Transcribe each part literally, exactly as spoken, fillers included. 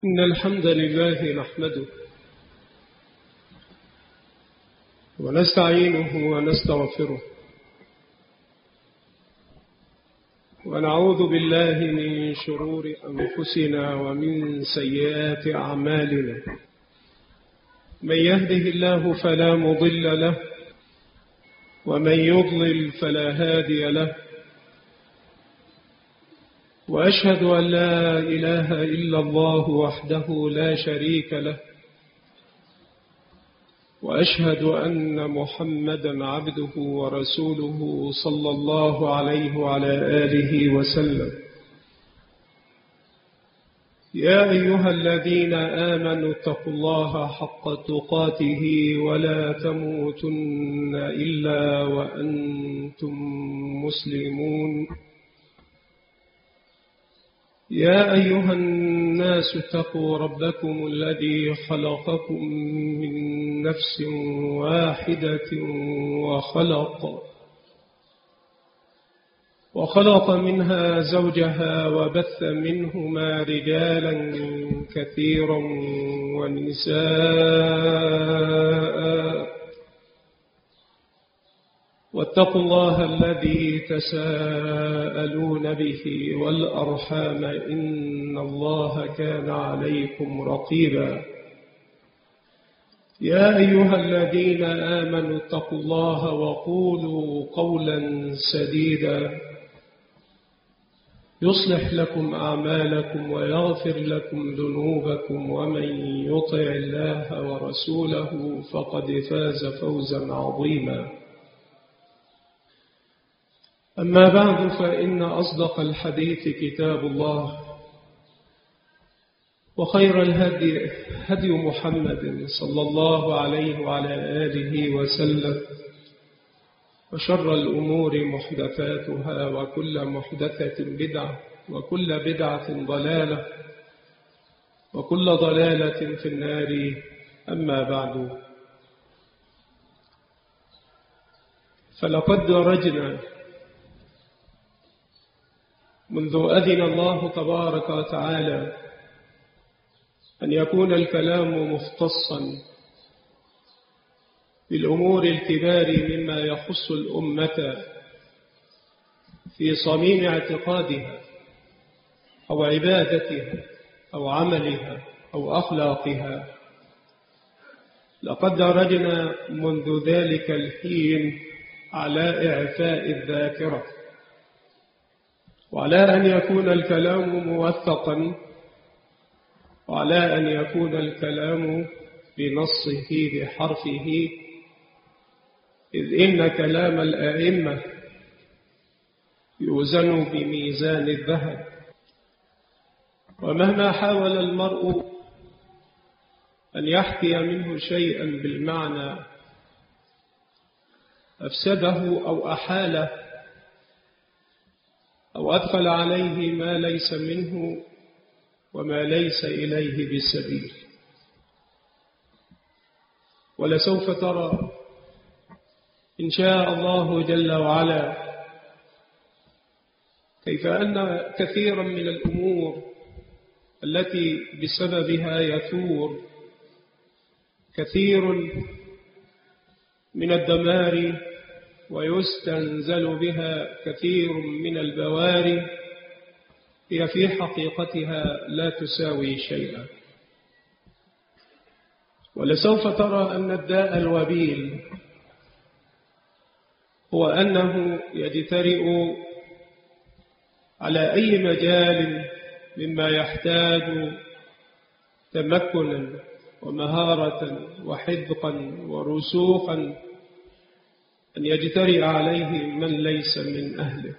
إن الحمد لله نحمده ونستعينه ونستغفره ونعوذ بالله من شرور أنفسنا ومن سيئات أعمالنا. من يهده الله فلا مضل له ومن يضلل فلا هادي له، وأشهد أن لا إله إلا الله وحده لا شريك له، وأشهد أن محمدا عبده ورسوله صلى الله عليه وعلى آله وسلم. يا أيها الذين آمنوا اتقوا الله حق تقاته ولا تموتن إلا وأنتم مسلمون. يا أيها الناس اتقوا ربكم الذي خلقكم من نفس واحدة وخلق وخلق منها زوجها وبث منهما رجالا كثيرا ونساء، واتقوا الله الذي تساءلون به والأرحام إن الله كان عليكم رقيبا. يا أيها الذين آمنوا اتقوا الله وقولوا قولا سديدا يصلح لكم أعمالكم ويغفر لكم ذنوبكم، ومن يطع الله ورسوله فقد فاز فوزا عظيما. أما بعد، فإن أصدق الحديث كتاب الله، وخير الهدي هدي محمد صلى الله عليه وعلى آله وسلم، وشر الأمور محدثاتها، وكل محدثة بدعة، وكل بدعة ضلالة، وكل ضلالة في النار. أما بعد، فلقد درجنا منذ أذن الله تبارك وتعالى أن يكون الكلام مختصا بالأمور الكبار مما يخص الأمة في صميم اعتقادها أو عبادتها أو عملها أو أخلاقها. لقد درجنا منذ ذلك الحين على إعفاء الذاكرة، وعلى أن يكون الكلام موثقا، وعلى أن يكون الكلام بنصه بحرفه، إذ إن كلام الآئمة يوزن بميزان الذهب، ومهما حاول المرء أن يحكي منه شيئا بالمعنى أفسده أو أحاله أو أدخل عليه ما ليس منه وما ليس إليه بسبيل. ولسوف ترى إن شاء الله جل وعلا كيف أن كثيرا من الأمور التي بسببها يثور كثير من الدمار ويستنزل بها كثير من البواري هي في حقيقتها لا تساوي شيئا. ولسوف ترى أن الداء الوبيل هو أنه يجترئ على أي مجال مما يحتاج تمكنا ومهارة وحذقا ورسوخا أن يجترئ عليه من ليس من أهله.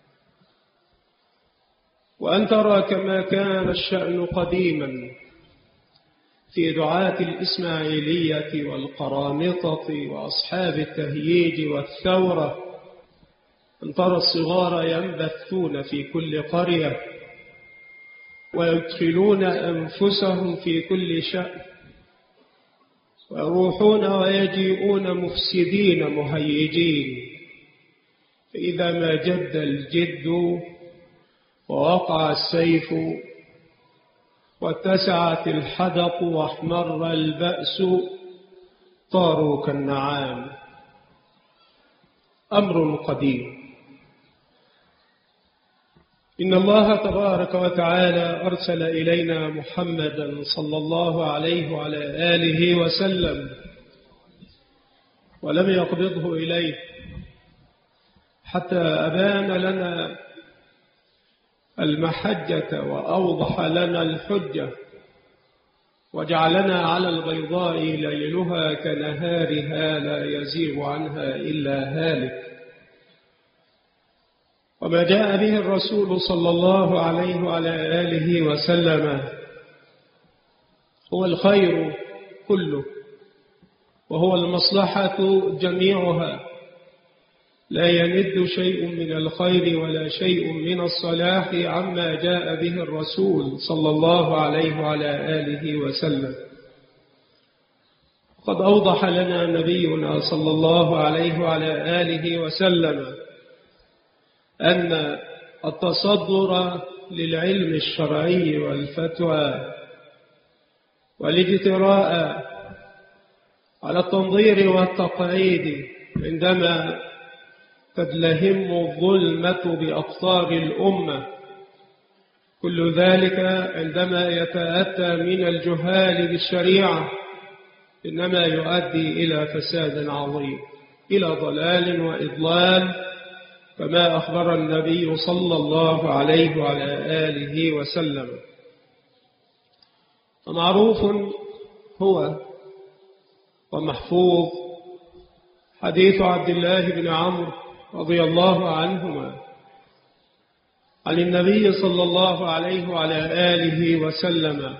وأن ترى كما كان الشأن قديما في دعاة الإسماعيلية والقرامطة وأصحاب التهييج والثورة، أن ترى الصغار ينبثون في كل قرية ويدخلون أنفسهم في كل شأن، ويروحون ويجيئون مفسدين مهيجين، فإذا ما جد الجد ووقع السيف واتسعت الحدق واحمر البأس طاروا كالنعام. أمر قديم. إن الله تبارك وتعالى أرسل إلينا محمدا صلى الله عليه وعلى آله وسلم ولم يقبضه إليه حتى أبان لنا المحجة وأوضح لنا الحجة وجعلنا على البيضاء ليلها كنهارها لا يزيغ عنها إلا هالك. وما جاء به الرسول صلى الله عليه وعلى آله وسلم هو الخير كله وهو المصلحة جميعها، لا يند شيء من الخير ولا شيء من الصلاح عما جاء به الرسول صلى الله عليه وعلى آله وسلم. قد أوضح لنا نبينا صلى الله عليه وعلى آله وسلم أن التصدر للعلم الشرعي والفتوى والاجتراء على التنظير والتقعيد عندما تدلهم الظلمة بأقطار الأمة، كل ذلك عندما يتأتى من الجهال بالشريعة إنما يؤدي إلى فساد عظيم، إلى ضلال وإضلال، كما أخبر النبي صلى الله عليه وعلى آله وسلم. ومعروف هو ومحفوظ حديث عبد الله بن عمرو رضي الله عنهما عن النبي صلى الله عليه وعلى آله وسلم: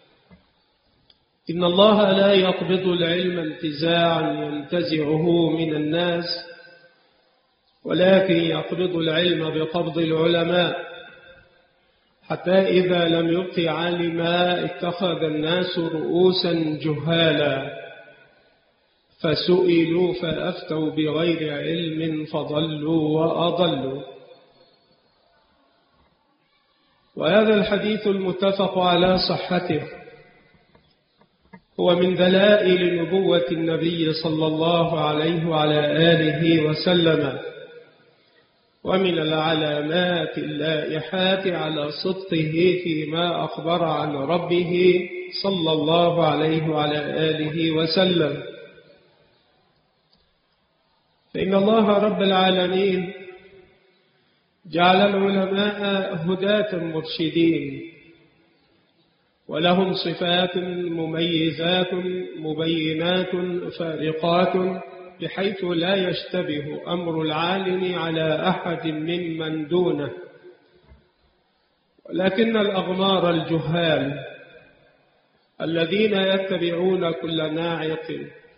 إن الله لا يقبض العلم انتزاعا ينتزعه من الناس، ولكن يقبض العلم بقبض العلماء، حتى إذا لم يبق عالما اتخذ الناس رؤوسا جهالا فسئلوا فأفتوا بغير علم فضلوا وأضلوا. وهذا الحديث المتفق على صحته هو من دلائل نبوة النبي صلى الله عليه وعلى آله وسلم، ومن العلامات اللائحات على صدقه فيما أخبر عن ربه صلى الله عليه وعلى آله وسلم. فإن الله رب العالمين جعل العلماء هداة مرشدين، ولهم صفات مميزات مبينات فارقات، بحيث لا يشتبه أمر العالم على أحد ممن دونه. ولكن الأغمار الجهال الذين يتبعون كل ناعق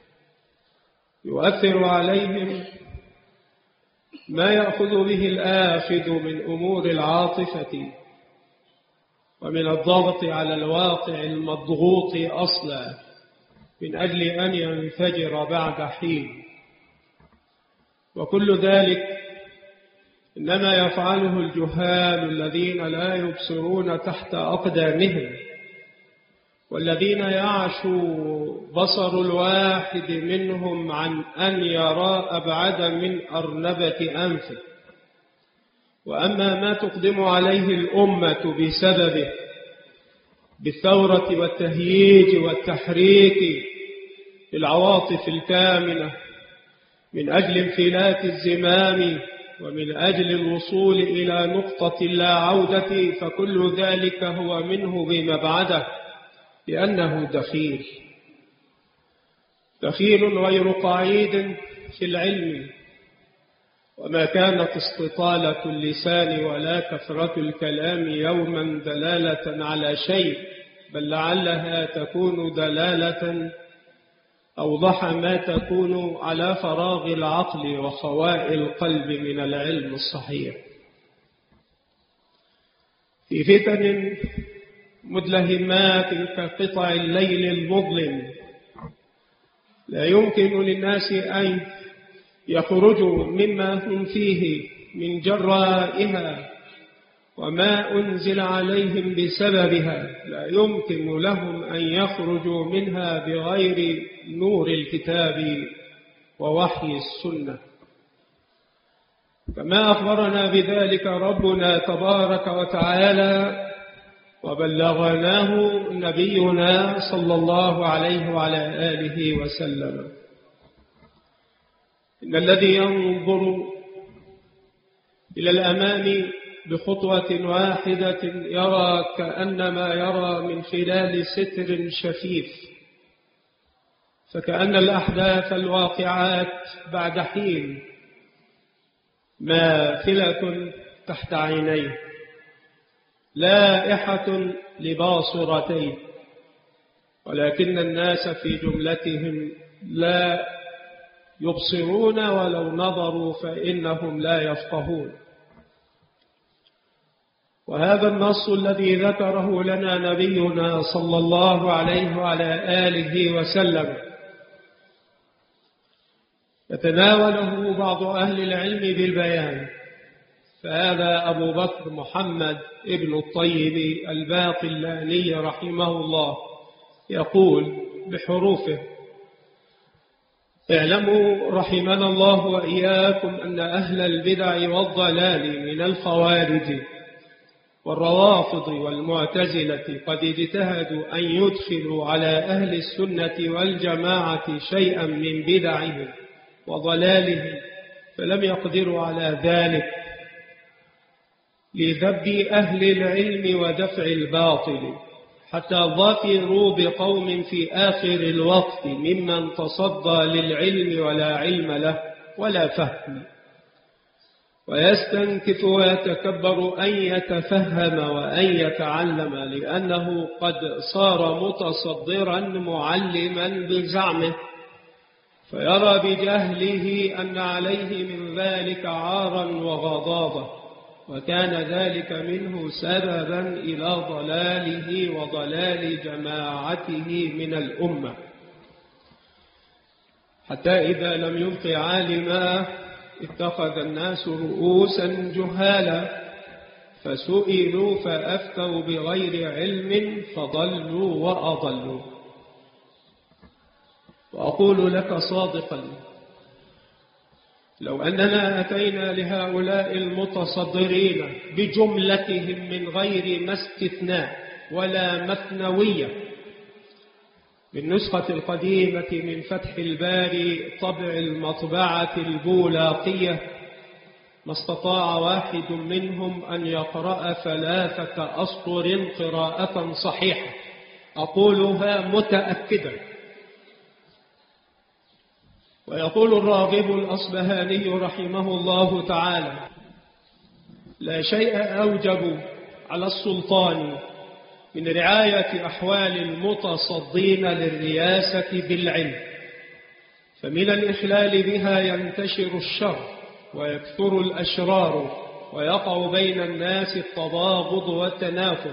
يؤثر عليهم ما يأخذ به الآخذ من أمور العاطفة ومن الضغط على الواقع المضغوط أصلا من أجل أن ينفجر بعد حين. وكل ذلك إنما يفعله الجهال الذين لا يبصرون تحت أقدامهم، والذين يعشو بصر الواحد منهم عن أن يرى أبعد من أرنبة أنفه. وأما ما تقدم عليه الأمة بسببه بالثورة والتهييج والتحريك بالعواطف الكامنة من أجل انفلات الزمام ومن أجل الوصول إلى نقطة لا عودة، فكل ذلك هو منه بمبعده، لأنه دخيل دخيل غير قعيد في العلم. وما كانت استطالة اللسان ولا كثرة الكلام يوما دلالة على شيء، بل لعلها تكون دلالة أوضح ما تكون على فراغ العقل وخواء القلب من العلم الصحيح. في فتن مدلهمات كقطع الليل المظلم لا يمكن للناس أن يخرجوا مما هم فيه من جرائها وما أنزل عليهم بسببها لا يمكن لهم أن يخرجوا منها بغير نور الكتاب ووحي السنة، كما أخبرنا بذلك ربنا تبارك وتعالى وبلغناه نبينا صلى الله عليه وعلى آله وسلم. إن الذي ينظر إلى الأمام بخطوة واحدة يرى كأنما يرى من خلال ستر شفيف، فكأن الأحداث الواقعات بعد حين ماثلة تحت عينيه لائحة لباصرتيه، ولكن الناس في جملتهم لا يبصرون ولو نظروا فإنهم لا يفقهون. وهذا النص الذي ذكره لنا نبينا صلى الله عليه وعلى آله وسلم يتناوله بعض أهل العلم بالبيان، فهذا أبو بكر محمد ابن الطيب الباقلاني رحمه الله يقول بحروفه: اعلموا رحمنا الله وإياكم أن أهل البدع والضلال من الخوارج والروافض والمعتزلة قد اجتهدوا أن يدخلوا على أهل السنة والجماعة شيئا من بدعهم وضلالهم، فلم يقدروا على ذلك لذب أهل العلم ودفع الباطل، حتى ظفروا بقوم في آخر الوقت ممن تصدى للعلم ولا علم له ولا فهم، ويستنكف ويتكبر أن يتفهم وأن يتعلم، لأنه قد صار متصدرا معلما بزعمه، فيرى بجهله أن عليه من ذلك عارا وغضاضة، وكان ذلك منه سببا إلى ضلاله وضلال جماعته من الأمة، حتى إذا لم يبق عالما اتخذ الناس رؤوسا جهالا فسئلوا فأفتوا بغير علم فضلوا وأضلوا. وأقول لك صادقا: لو أننا أتينا لهؤلاء المتصدرين بجملتهم من غير ما استثناء ولا مثنوية بالنسخة القديمة من فتح الباري طبع المطبعة البولاقية، ما استطاع واحد منهم أن يقرأ ثلاثة أسطر قراءة صحيحة، أقولها متأكدا. ويقول الراغب الأصبهاني رحمه الله تعالى: لا شيء أوجب على السلطان من رعاية أحوال المتصدين للرياسة بالعلم، فمن الإخلال بها ينتشر الشر ويكثر الأشرار ويقع بين الناس التباغض والتنافر.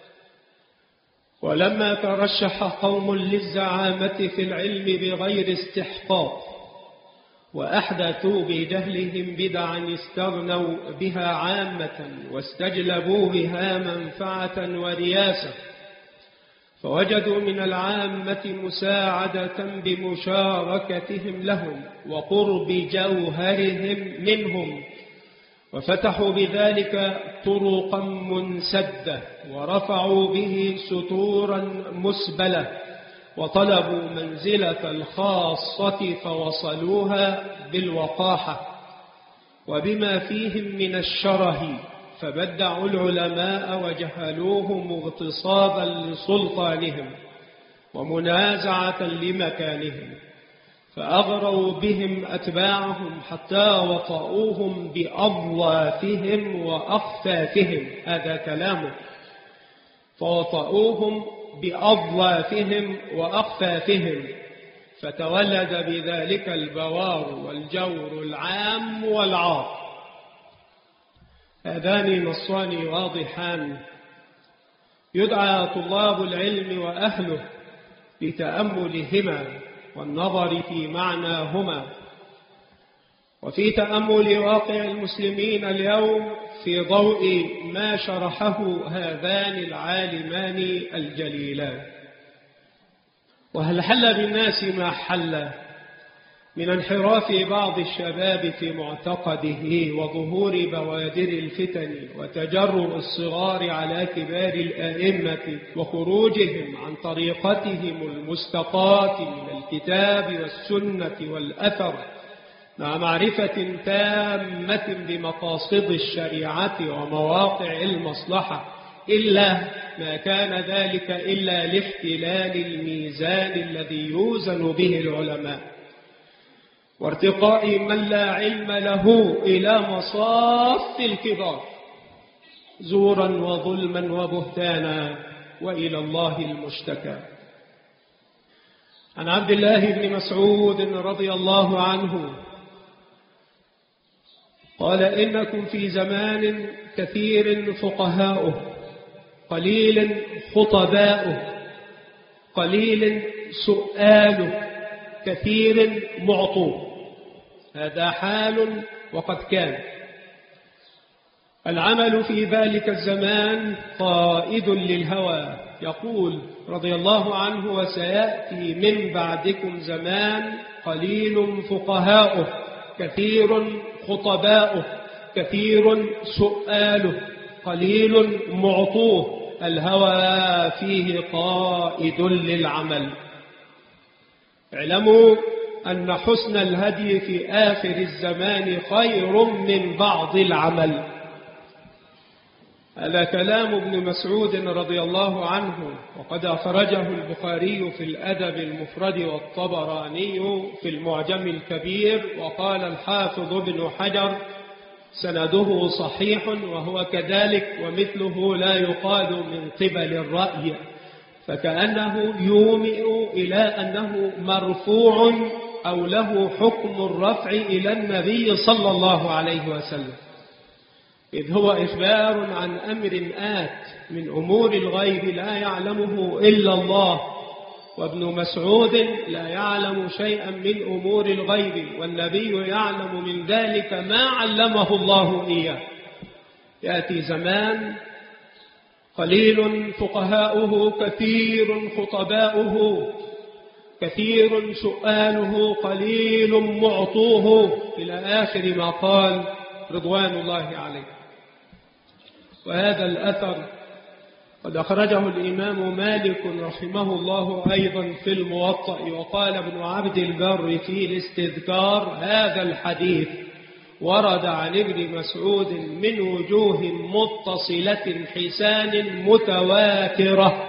ولما ترشح قوم للزعامة في العلم بغير استحقاق وأحدثوا بجهلهم بدعا استغنوا بها عامة واستجلبوا بها منفعة ورياسة، فوجدوا من العامة مساعدة بمشاركتهم لهم وقرب جوهرهم منهم، وفتحوا بذلك طرقا منسدة ورفعوا به ستورا مسبلة، وطلبوا منزلة الخاصة فوصلوها بالوقاحة وبما فيهم من الشره، فبدعوا العلماء وجهلوهم اغتصابا لسلطانهم ومنازعة لمكانهم، فأغروا بهم أتباعهم حتى وطؤوهم بأضوافهم وأخفافهم. هذا كلامه: فوطؤوهم بأضوافهم وأخفافهم، فتولد بذلك البوار والجور العام والعار. هذان نصان واضحان يدعى طلاب العلم وأهله لتأملهما والنظر في معناهما، وفي تأمل واقع المسلمين اليوم في ضوء ما شرحه هذان العالمان الجليلان. وهل حل بالناس ما حل من انحراف بعض الشباب في معتقده وظهور بوادر الفتن وتجرؤ الصغار على كبار الآئمة وخروجهم عن طريقتهم المستقاة من الكتاب والسنة والأثر مع معرفة تامة بمقاصد الشريعة ومواقع المصلحة، إلا ما كان ذلك إلا لاحتلال الميزان الذي يوزن به العلماء وارتقاء من لا علم له إلى مصاف الكبار زورا وظلما وبهتانا وإلى الله المشتكى. عن عبد الله بن مسعود رضي الله عنه قال: إنكم في زمان كثير فقهاؤه قليل خطباؤه قليل سؤاله كثير معطوه. هذا حال وقد كان. العمل في ذلك الزمان قائد للهوى. يقول رضي الله عنه: وسيأتي من بعدكم زمان قليل فقهاؤه كثير خطباؤه كثير سؤاله قليل معطوه. الهوى فيه قائد للعمل. اعلموا أن حسن الهدي في آخر الزمان خير من بعض العمل. هذا كلام ابن مسعود رضي الله عنه، وقد أخرجه البخاري في الأدب المفرد والطبراني في المعجم الكبير. وقال الحافظ ابن حجر: سنده صحيح، وهو كذلك ومثله لا يقال من قبل الرأي، فكأنه يومئ إلى أنه مرفوع أو له حكم الرفع إلى النبي صلى الله عليه وسلم، إذ هو إخبار عن أمر آت من أمور الغيب لا يعلمه إلا الله، وابن مسعود لا يعلم شيئا من أمور الغيب، والنبي يعلم من ذلك ما علمه الله إياه. يأتي زمان قليل فقهاؤه كثير خطباؤه كثير سؤاله قليل معطوه، إلى آخر ما قال رضوان الله عليه. وهذا الأثر قد أخرجه الإمام مالك رحمه الله أيضا في الموطأ. وقال ابن عبد البر في الاستذكار: هذا الحديث ورد عن ابن مسعود من وجوه متصلة حسان متواترة،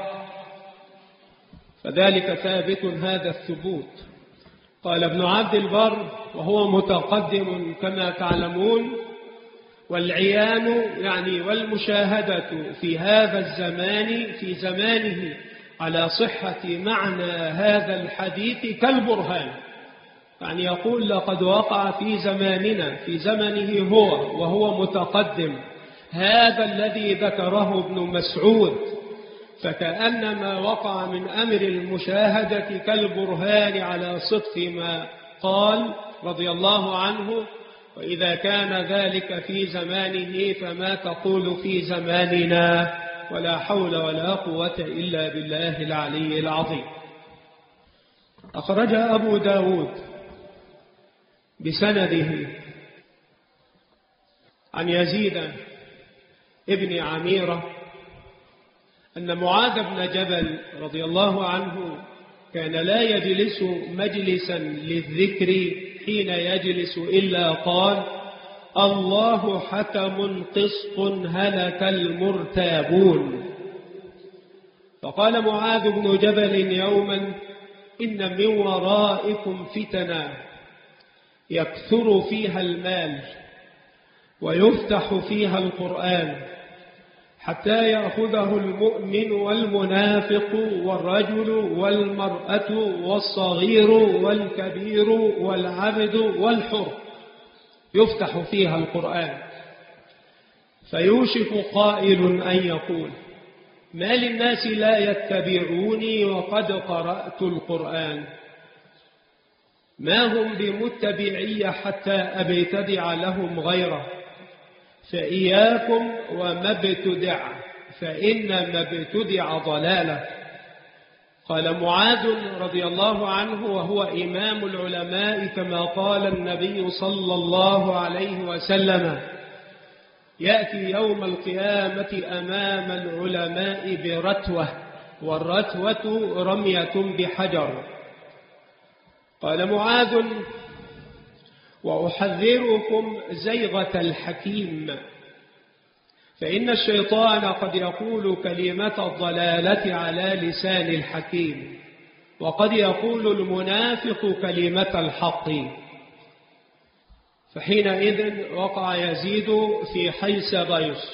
فذلك ثابت هذا الثبوت. قال ابن عبد البر وهو متقدم كما تعلمون: والعيان يعني والمشاهدة في هذا الزمان في زمانه على صحة معنى هذا الحديث كالبرهان. يعني يقول: لقد وقع في زماننا في زمنه هو وهو متقدم هذا الذي ذكره ابن مسعود، فكأنما وقع من أمر المشاهدة كالبرهان على صدق ما قال رضي الله عنه. وإذا كان ذلك في زمانه فما تقول في زماننا؟ ولا حول ولا قوة إلا بالله العلي العظيم. أخرج أبو داود بسنده عن يزيد ابن عميرة أن معاذ بن جبل رضي الله عنه كان لا يجلس مجلسا للذكر حين يجلس إلا قال: الله حكم قسط هلك المرتابون. فقال معاذ بن جبل يوما: إن من ورائكم فتنا يكثر فيها المال ويفتح فيها القرآن حتى يأخذه المؤمن والمنافق والرجل والمرأة والصغير والكبير والعبد والحر، يفتح فيها القرآن، فيوشك قائل أن يقول: ما للناس لا يتبعوني وقد قرأت القرآن؟ ما هم بمتبعي حتى أبتدع لهم غيره، فإياكم وما ابتدع، فإن ما ابتدع ضلالة. قال معاذ رضي الله عنه وهو إمام العلماء كما قال النبي صلى الله عليه وسلم: يأتي يوم القيامة أمام العلماء برتوة، والرتوة رمية بحجر. قال معاذ: وأحذركم زيغة الحكيم، فإن الشيطان قد يقول كلمة الضلالة على لسان الحكيم، وقد يقول المنافق كلمة الحق. فحينئذ وقع يزيد في حيث ضيص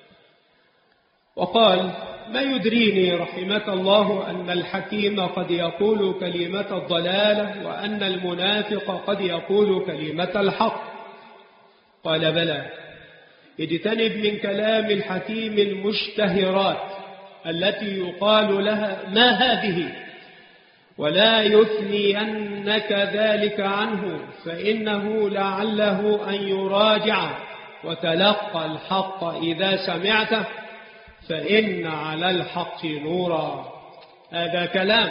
وقال: ما يدريني رحمك الله أن الحكيم قد يقول كلمة الضلالة وأن المنافق قد يقول كلمة الحق. قال: بلى، اجتنب من كلام الحكيم المشتهرات التي يقال لها ما هذه، ولا يثنينك ذلك عنه، فإنه لعله أن يراجع وتلقى الحق إذا سمعته، فإن على الحق نورا. هذا كلام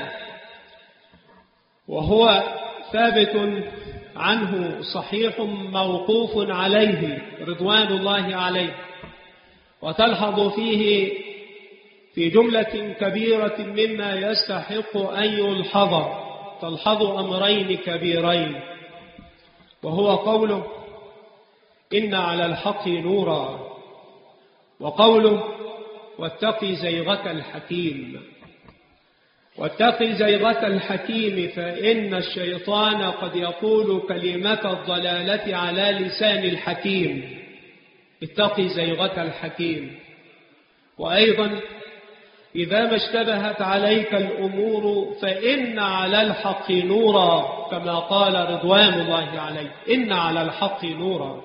وهو ثابت عنه صحيح موقوف عليه رضوان الله عليه، وتلحظ فيه في جملة كبيرة مما يستحق أن يلحظ، تلحظ أمرين كبيرين، وهو قوله: إن على الحق نورا، وقوله: واتق زيغة الحكيم. واتق زيغة الحكيم، فإن الشيطان قد يقول كلمة الضلالة على لسان الحكيم. اتق زيغة الحكيم. وأيضا: إذا ما اشتبهت عليك الأمور فإن على الحق نورا، كما قال رضوان الله عليه: إن على الحق نورا.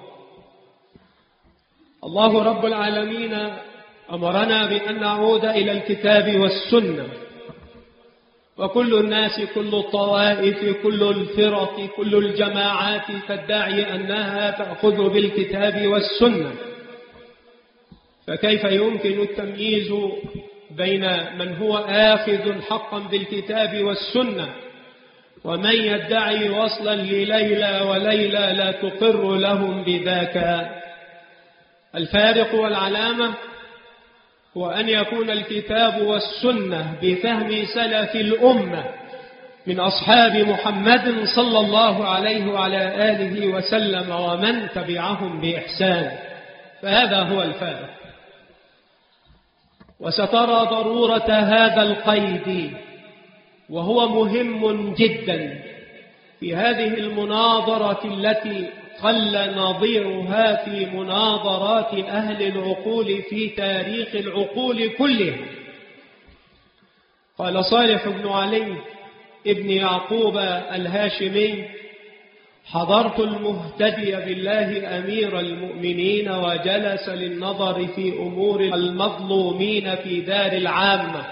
الله رب العالمين أمرنا بأن نعود إلى الكتاب والسنة، وكل الناس، كل الطوائف، كل الفرق، كل الجماعات تدعي أنها تأخذ بالكتاب والسنة، فكيف يمكن التمييز بين من هو آخذ حقا بالكتاب والسنة ومن يدعي وصلا لليلى وليلى لا تقر لهم بذاك؟ الفارق والعلامة هو أن يكون الكتاب والسنة بفهم سلف الأمة من أصحاب محمد صلى الله عليه وعلى آله وسلم ومن تبعهم بإحسان، فهذا هو الفارق. وسترى ضرورة هذا القيد، وهو مهم جدا في هذه المناظرة التي قل نظيرها في مناظرات أهل العقول في تاريخ العقول كلها. قال صالح بن علي ابن يعقوب الهاشمي: حضرت المهتدي بالله أمير المؤمنين وجلس للنظر في أمور المظلومين في دار العامة،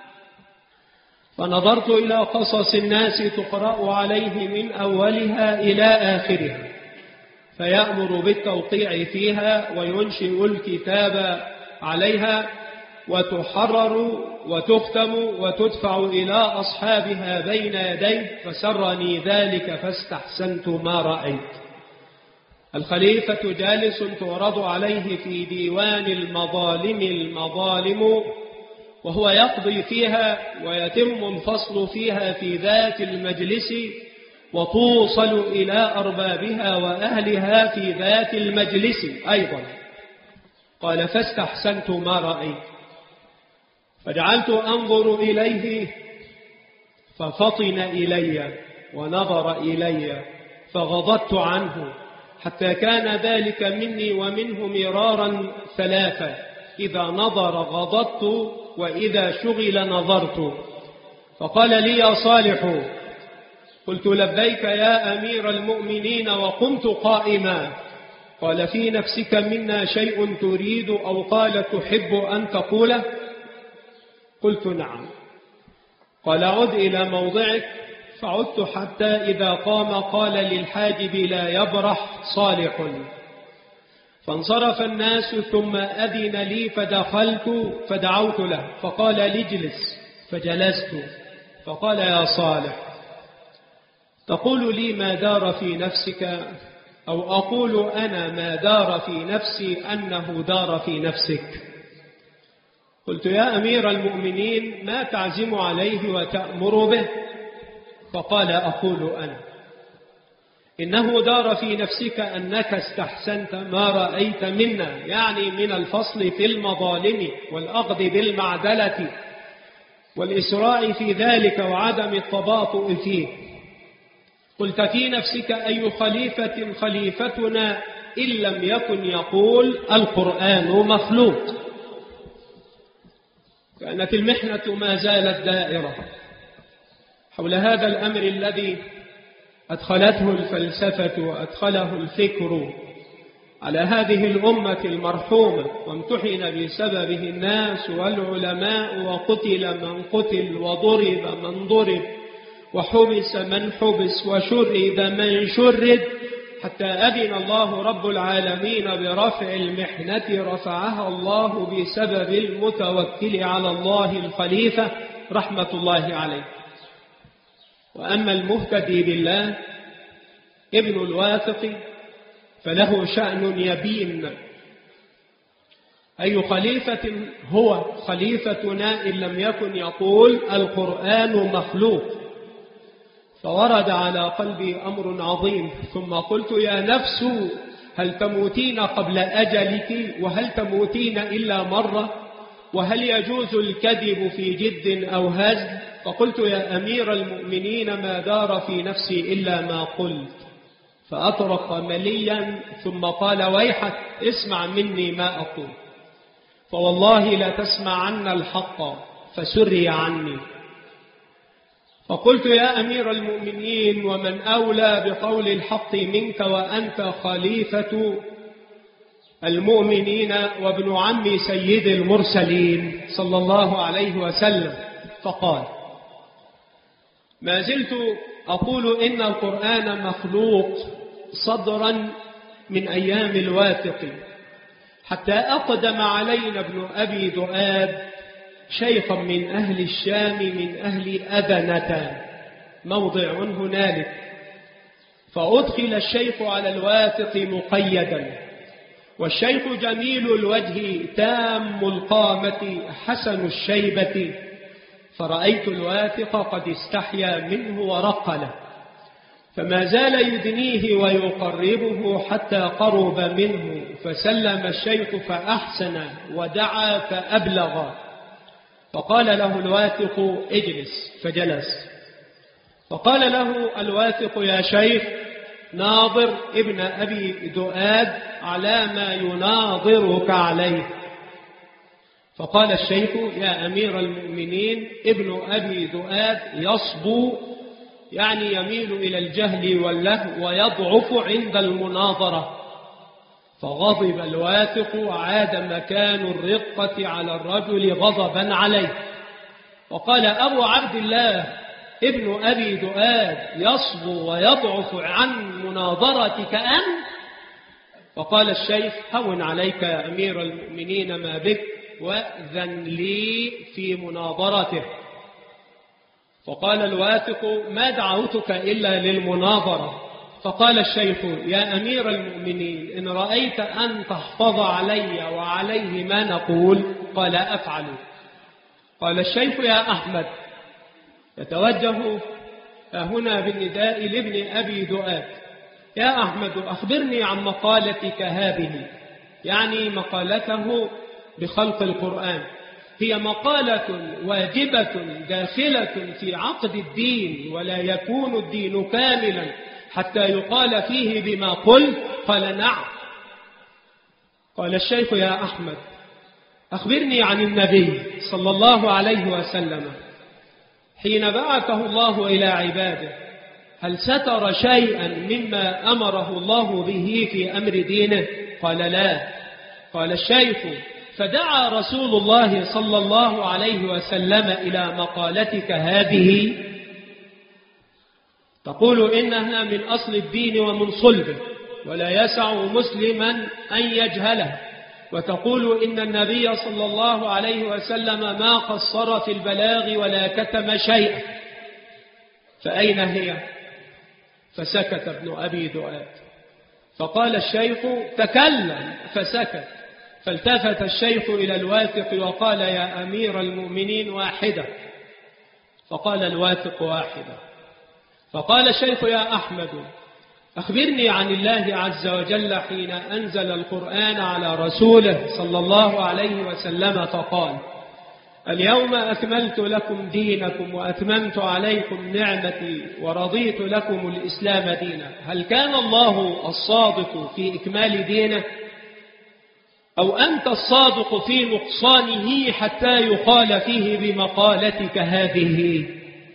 فنظرت إلى قصص الناس تقرأ عليه من أولها إلى آخرها، فيأمر بالتوقيع فيها وينشئ الكتاب عليها، وتحرر وتختم وتدفع إلى أصحابها بين يديه، فسرني ذلك فاستحسنت ما رأيت. الخليفة جالس تعرض عليه في ديوان المظالم المظالم، وهو يقضي فيها ويتم الفصل فيها في ذات المجلس، وتوصل إلى أربابها وأهلها في ذات المجلس أيضا. قال: فاستحسنت ما رأيت، فجعلت أنظر إليه ففطن إلي ونظر إلي فغضبت عنه، حتى كان ذلك مني ومنه مرارا ثلاثة: إذا نظر غضبت، وإذا شغل نظرت. فقال لي: يا صالح. قلت: لبيك يا أمير المؤمنين، وقمت قائما. قال: في نفسك منا شيء تريد أو قال تحب أن تقوله؟ قلت: نعم. قال: عد إلى موضعك. فعدت حتى إذا قام قال للحاجب لا يبرح صالح، فانصرف الناس ثم أذن لي فدخلت فدعوت له فقال لي اجلس فجلست فقال يا صالح تقول لي ما دار في نفسك أو أقول أنا ما دار في نفسي أنه دار في نفسك؟ قلت يا أمير المؤمنين ما تعزم عليه وتأمر به؟ فقال أقول أنا إنه دار في نفسك أنك استحسنت ما رأيت منا، يعني من الفصل في المظالم والأخذ بالمعدلة والإسراء في ذلك وعدم التباطؤ فيه. قلت في نفسك أي خليفة خليفتنا إن لم يكن يقول القرآن مخلوق. كانت المحنة ما زالت دائرة حول هذا الأمر الذي أدخلته الفلسفة وأدخله الفكر على هذه الأمة المرحومة، وامتحن بسببه الناس والعلماء، وقتل من قتل وضرب من ضرب وحبس من حبس وشرد من شرد، حتى أذن الله رب العالمين برفع المحنة رفعها الله بسبب المتوكل على الله الخليفة رحمة الله عليه. وأما المهتدي بالله ابن الواثق فله شأن يبين. أي خليفة هو خليفتنا إن لم يكن يقول القرآن مخلوق؟ فورد على قلبي أمر عظيم، ثم قلت يا نفس هل تموتين قبل أجلك؟ وهل تموتين إلا مرة؟ وهل يجوز الكذب في جد أو هزل؟ فقلت يا أمير المؤمنين ما دار في نفسي إلا ما قلت. فأطرق مليا ثم قال ويحك اسمع مني ما أقول، فوالله لا تسمع عنا الحق فسري عني. فقلت يا أمير المؤمنين ومن أولى بقول الحق منك وأنت خليفة المؤمنين وابن عم سيد المرسلين صلى الله عليه وسلم. فقال ما زلت أقول إن القرآن مخلوق صدرا من أيام الواثق، حتى أقدم علينا ابن أبي دؤاد شيخا من أهل الشام من أهل أذنة موضع هنالك، فأدخل الشيخ على الواثق مقيدا، والشيخ جميل الوجه تام القامة حسن الشيبة، فرأيت الواثق قد استحيا منه ورقله، فما زال يدنيه ويقربه حتى قرب منه، فسلم الشيخ فأحسن ودعا فأبلغ، فقال له الواثق اجلس فجلس. فقال له الواثق يا شيخ ناظر ابن أبي دؤاد على ما يناظرك عليه. فقال الشيخ يا أمير المؤمنين ابن أبي دؤاد يصبو، يعني يميل إلى الجهل واللهو ويضعف عند المناظرة. فغضب الواثق وعاد مكان الرقة على الرجل غضبا عليه، وقال أبو عبد الله ابن أبي دؤاد يصبو ويضعف عن مناظرتك أنت؟ فقال الشيخ هون عليك يا أمير المؤمنين ما بك وأذن لي في مناظرته. فقال الواثق ما دعوتك إلا للمناظرة. فقال الشيخ يا أمير المؤمنين إن رأيت أن تحفظ علي وعليه ما نقول قال أفعل. قال الشيخ يا أحمد، يتوجه هنا بالنداء لابن أبي دؤاد، يا أحمد أخبرني عن مقالتك هذه، يعني مقالته بخلق القرآن، هي مقالة واجبة داخلة في عقد الدين، ولا يكون الدين كاملا حتى يقال فيه بما قلت. قال نعم. قال الشيخ يا أحمد أخبرني عن النبي صلى الله عليه وسلم حين بعثه الله إلى عباده، هل ستر شيئا مما أمره الله به في أمر دينه؟ قال لا. قال الشيخ فدعا رسول الله صلى الله عليه وسلم إلى مقالتك هذه، تقول إنها من أصل الدين ومن صلبه، ولا يسع مسلما أن يجهله، وتقول إن النبي صلى الله عليه وسلم ما قصر في البلاغ ولا كتم شيئا، فأين هي؟ فسكت ابن أبي دؤاد. فقال الشيخ تكلم، فسكت. فالتفت الشيخ إلى الواثق وقال يا أمير المؤمنين واحدة. فقال الواثق واحدة. فقال الشيخ يا أحمد أخبرني عن الله عز وجل حين أنزل القرآن على رسوله صلى الله عليه وسلم فقال اليوم أكملت لكم دينكم وأتممت عليكم نعمتي ورضيت لكم الإسلام دينا. هل كان الله الصادق في إكمال دينه، أو أنت الصادق في نقصانه حتى يقال فيه بمقالتك هذه؟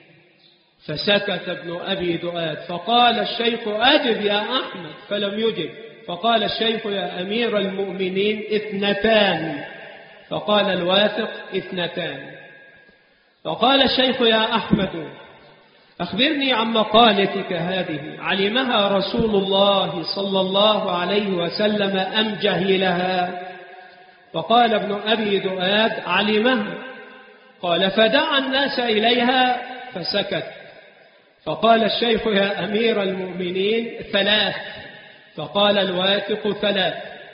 فسكت ابن أبي دؤاد. فقال الشيخ أجب يا أحمد، فلم يجب. فقال الشيخ يا أمير المؤمنين اثنتان. فقال الواثق اثنتان. فقال الشيخ يا أحمد أخبرني عن مقالتك هذه، علمها رسول الله صلى الله عليه وسلم أم جهلها؟ فقال ابن أبي دؤاد علمها. قال فدعا الناس إليها، فسكت. فقال الشيخ يا أمير المؤمنين ثلاث. فقال الواثق ثلاث.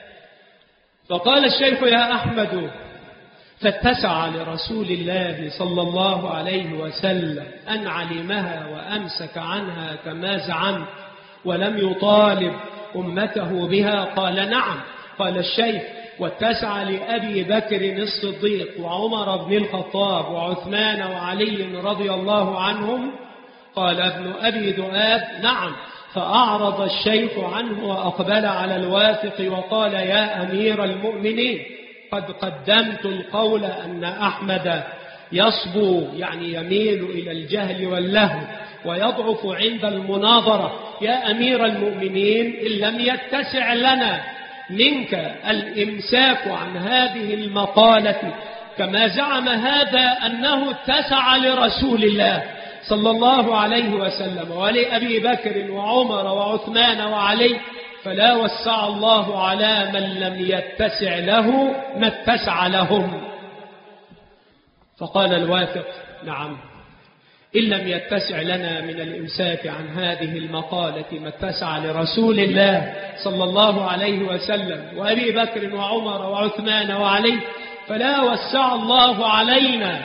فقال الشيخ يا أحمد فاتسع لرسول الله صلى الله عليه وسلم أن علمها وأمسك عنها كما زعم ولم يطالب أمته بها؟ قال نعم. قال الشيخ واتسع لأبي بكر الصديق وعمر بن الخطاب وعثمان وعلي رضي الله عنهم؟ قال ابن أبي دؤاد نعم. فأعرض الشيخ عنه وأقبل على الواثق وقال يا أمير المؤمنين قد قدمت القول أن أحمد يصبو، يعني يميل إلى الجهل واللهو ويضعف عند المناظرة. يا أمير المؤمنين إن لم يتسع لنا منك الإمساك عن هذه المقالة كما زعم هذا أنه اتسع لرسول الله صلى الله عليه وسلم ولأبي بكر وعمر وعثمان وعلي، فلا وسع الله على من لم يتسع له ما اتسع لهم. فقال الواثق نعم، إن لم يتسع لنا من الإمساك عن هذه المقالة ما اتسع لرسول الله صلى الله عليه وسلم وأبي بكر وعمر وعثمان وعلي، فلا وسع الله علينا.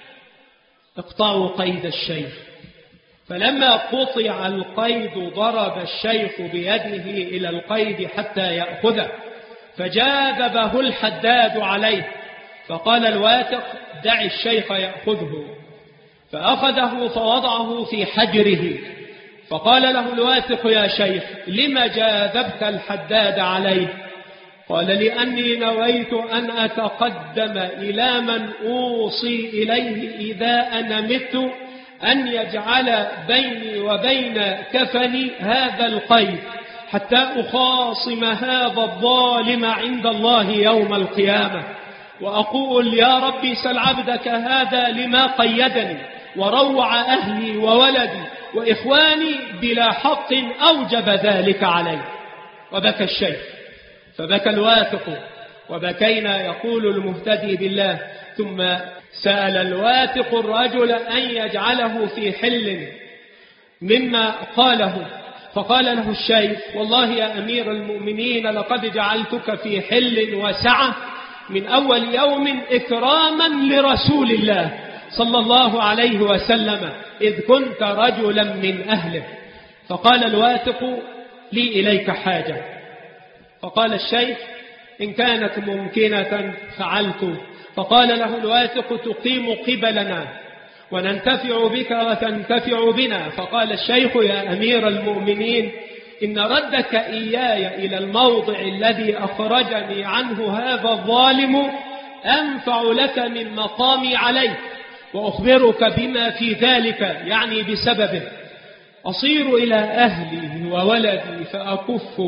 اقطعوا قيد الشيخ. فلما قطع القيد ضرب الشيخ بيده إلى القيد حتى يأخذه، فجاذبه الحداد عليه. فقال الواثق دع الشيخ يأخذه. فأخذه فوضعه في حجره. فقال له الواثق يا شيخ لم جاذبت الحداد عليه؟ قال لأني نويت أن أتقدم إلى من أوصي إليه إذا أنا مت أن يجعل بيني وبين كفني هذا القيد حتى أخاصم هذا الظالم عند الله يوم القيامة، وأقول يا ربي سل عبدك هذا لما قيدني وروع أهلي وولدي وإخواني بلا حق أوجب ذلك علي. وبكى الشيخ. فبكى الواثق وبكينا، يقول المهتدي بالله. ثم سأل الواثق الرجل أن يجعله في حل مما قاله. فقال له الشيخ والله يا أمير المؤمنين لقد جعلتك في حل وسعة من أول يوم إكراما لرسول الله صلى الله عليه وسلم إذ كنت رجلا من أهله. فقال الواثق لي إليك حاجة. فقال الشيخ إن كانت ممكنة فعلت. فقال له الواثق تقيم قبلنا وننتفع بك وتنتفع بنا. فقال الشيخ يا أمير المؤمنين إن ردك إياي إلى الموضع الذي أخرجني عنه هذا الظالم أنفع لك من مقامي عليه، وأخبرك بما في ذلك يعني بسببه. أصير إلى أهلي وولدي فأكف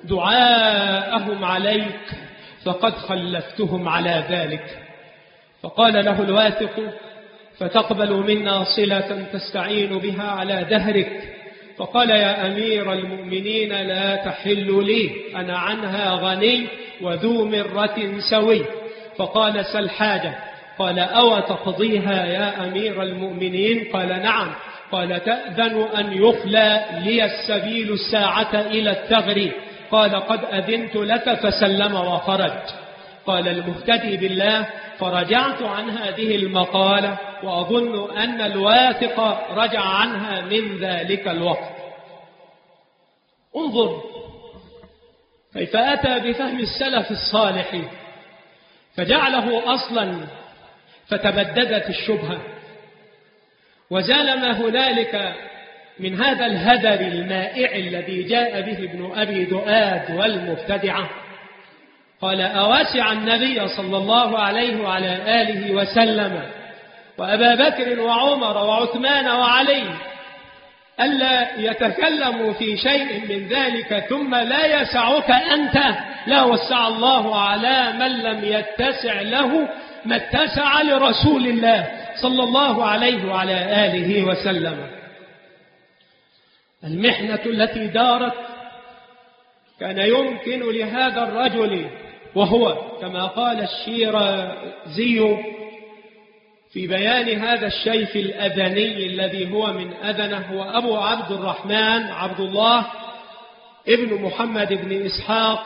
دعاءهم عليك فقد خلفتهم على ذلك. فقال له الواثق فتقبل منا صلة تستعين بها على دهرك؟ فقال يا أمير المؤمنين لا تحل لي، أنا عنها غني وذو مرة سوي. فقال سل حاجة. قال أو تقضيها يا أمير المؤمنين؟ قال نعم. قال تأذن أن يخلى لي السبيل الساعة إلى الثغر؟ قال قد أذنت لك، فسلم وخرج. قال المهتدي بالله فرجعت عن هذه المقالة وأظن أن الواثق رجع عنها من ذلك الوقت. انظر كيف أتى بفهم السلف الصالح فجعله أصلا، فتبددت الشبهة وزال ما هنالك من هذا الهدر المائع الذي جاء به ابن أبي دؤاد والمبتدعة. قال أواسع النبي صلى الله عليه وعلى آله وسلم وأبا بكر وعمر وعثمان وعلي ألا يتكلموا في شيء من ذلك ثم لا يسعك أنت؟ لا وسع الله على من لم يتسع له ما اتسع لرسول الله صلى الله عليه وعلى آله وسلم. المحنة التي دارت كان يمكن لهذا الرجل، وهو كما قال الشيرازي في بيان هذا الشيخ الأذني الذي هو من أذنه، هو أبو عبد الرحمن عبد الله ابن محمد بن إسحاق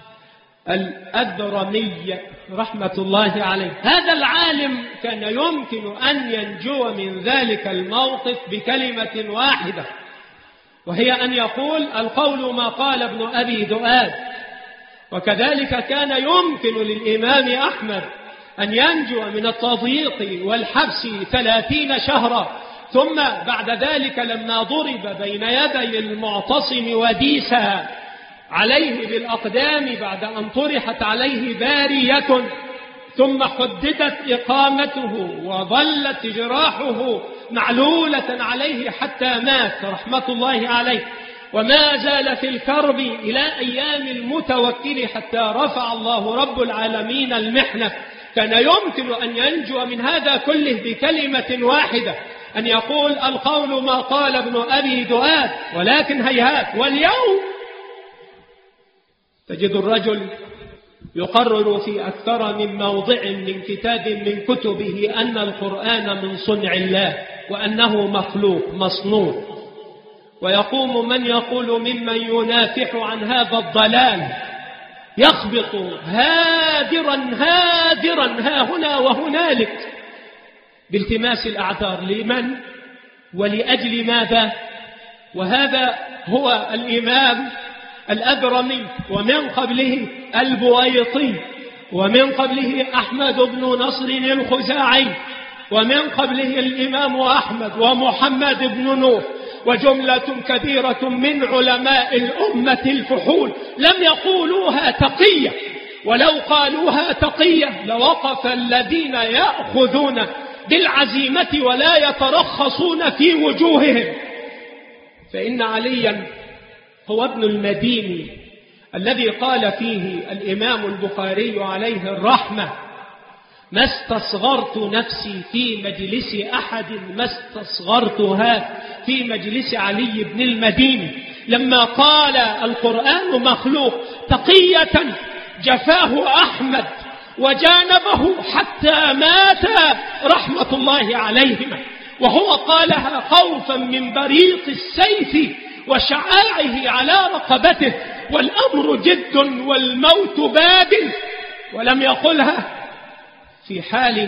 الأذرمي رحمة الله عليه. هذا العالم كان يمكن أن ينجو من ذلك الموقف بكلمة واحدة، وهي أن يقول القول ما قال ابن أبي دؤاد. وكذلك كان يمكن للإمام أحمد أن ينجو من التضييق والحبس ثلاثين شهرا، ثم بعد ذلك لما ضرب بين يدي المعتصم وديسا عليه بالأقدام بعد أن طرحت عليه بارية، ثم حددت إقامته وظلت جراحه معلولة عليه حتى مات رحمة الله عليه، وما زال في الكرب إلى أيام المتوكل حتى رفع الله رب العالمين المحنة. كان يمكن أن ينجو من هذا كله بكلمة واحدة، أن يقول القول ما قال ابن أبي دؤاد، ولكن هيهات. واليوم تجد الرجل يقرر في أكثر من موضع من كتاب من كتبه أن القرآن من صنع الله وأنه مخلوق مصنوع، ويقوم من يقول ممن ينافح عن هذا الضلال يخبط هادرا هادرا ها هنا وهنالك بالتماس الأعذار. لمن ولأجل ماذا؟ وهذا هو الإمام الأذرمي، ومن قبله البويطي، ومن قبله أحمد بن نصر الخزاعي، ومن قبله الإمام أحمد ومحمد بن نوح، وجملة كبيرة من علماء الأمة الفحول لم يقولوها تقية، ولو قالوها تقية لوقف الذين يأخذون بالعزيمة ولا يترخصون في وجوههم. فإن عليا هو ابن المديني الذي قال فيه الإمام البخاري عليه الرحمة ما استصغرت نفسي في مجلس أحد ما استصغرتها في مجلس علي بن المديني، لما قال القرآن مخلوق تقية جفاه أحمد وجانبه حتى مات رحمة الله عليهما، وهو قالها خوفا من بريق السيف وشعاعه على رقبته، والأمر جد والموت باد، ولم يقلها في حال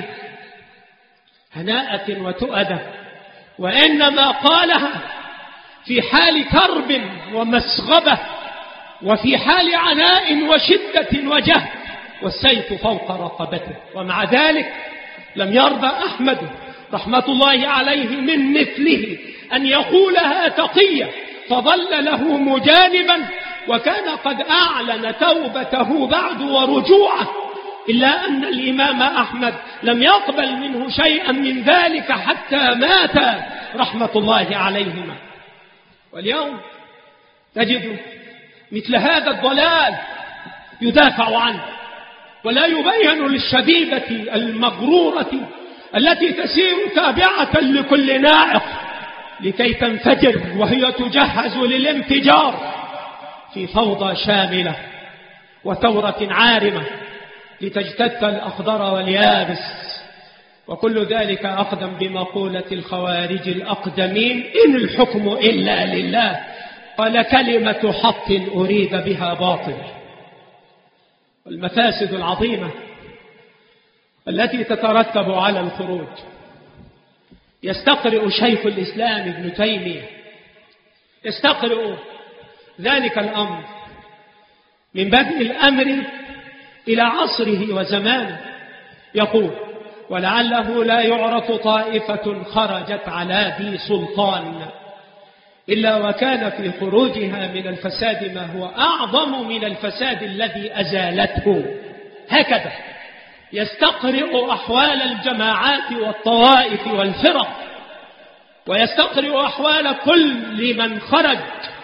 هناءة وتؤدة، وإنما قالها في حال كرب ومسغبة، وفي حال عناء وشدة وجهد، والسيف فوق رقبته. ومع ذلك لم يرضى أحمد رحمة الله عليه من مثله أن يقولها تقية، فظل له مجانبا، وكان قد أعلن توبته بعد ورجوعه، إلا أن الإمام أحمد لم يقبل منه شيئا من ذلك حتى مات رحمة الله عليهما. واليوم تجد مثل هذا الضلال يدافع عنه، ولا يبين للشبيبة المغرورة التي تسير تابعة لكل نائق لكي تنفجر وهي تجهز للانفجار في فوضى شاملة وثورة عارمة لتجتث الأخضر واليابس، وكل ذلك أقدم بمقولة الخوارج الأقدمين: إن الحكم إلا لله. قال: كلمة حق أريد بها باطل. والمفاسد العظيمة التي تترتب على الخروج يستقرئ شيخ الإسلام ابن تيمية يستقرئ ذلك الأمر من بدء الأمر إلى عصره وزمانه، يقول: ولعله لا يعرف طائفة خرجت على ذي سلطان إلا وكان في خروجها من الفساد ما هو أعظم من الفساد الذي أزالته. هكذا يستقرئ أحوال الجماعات والطوائف والفرق، ويستقرئ أحوال كل من خرج.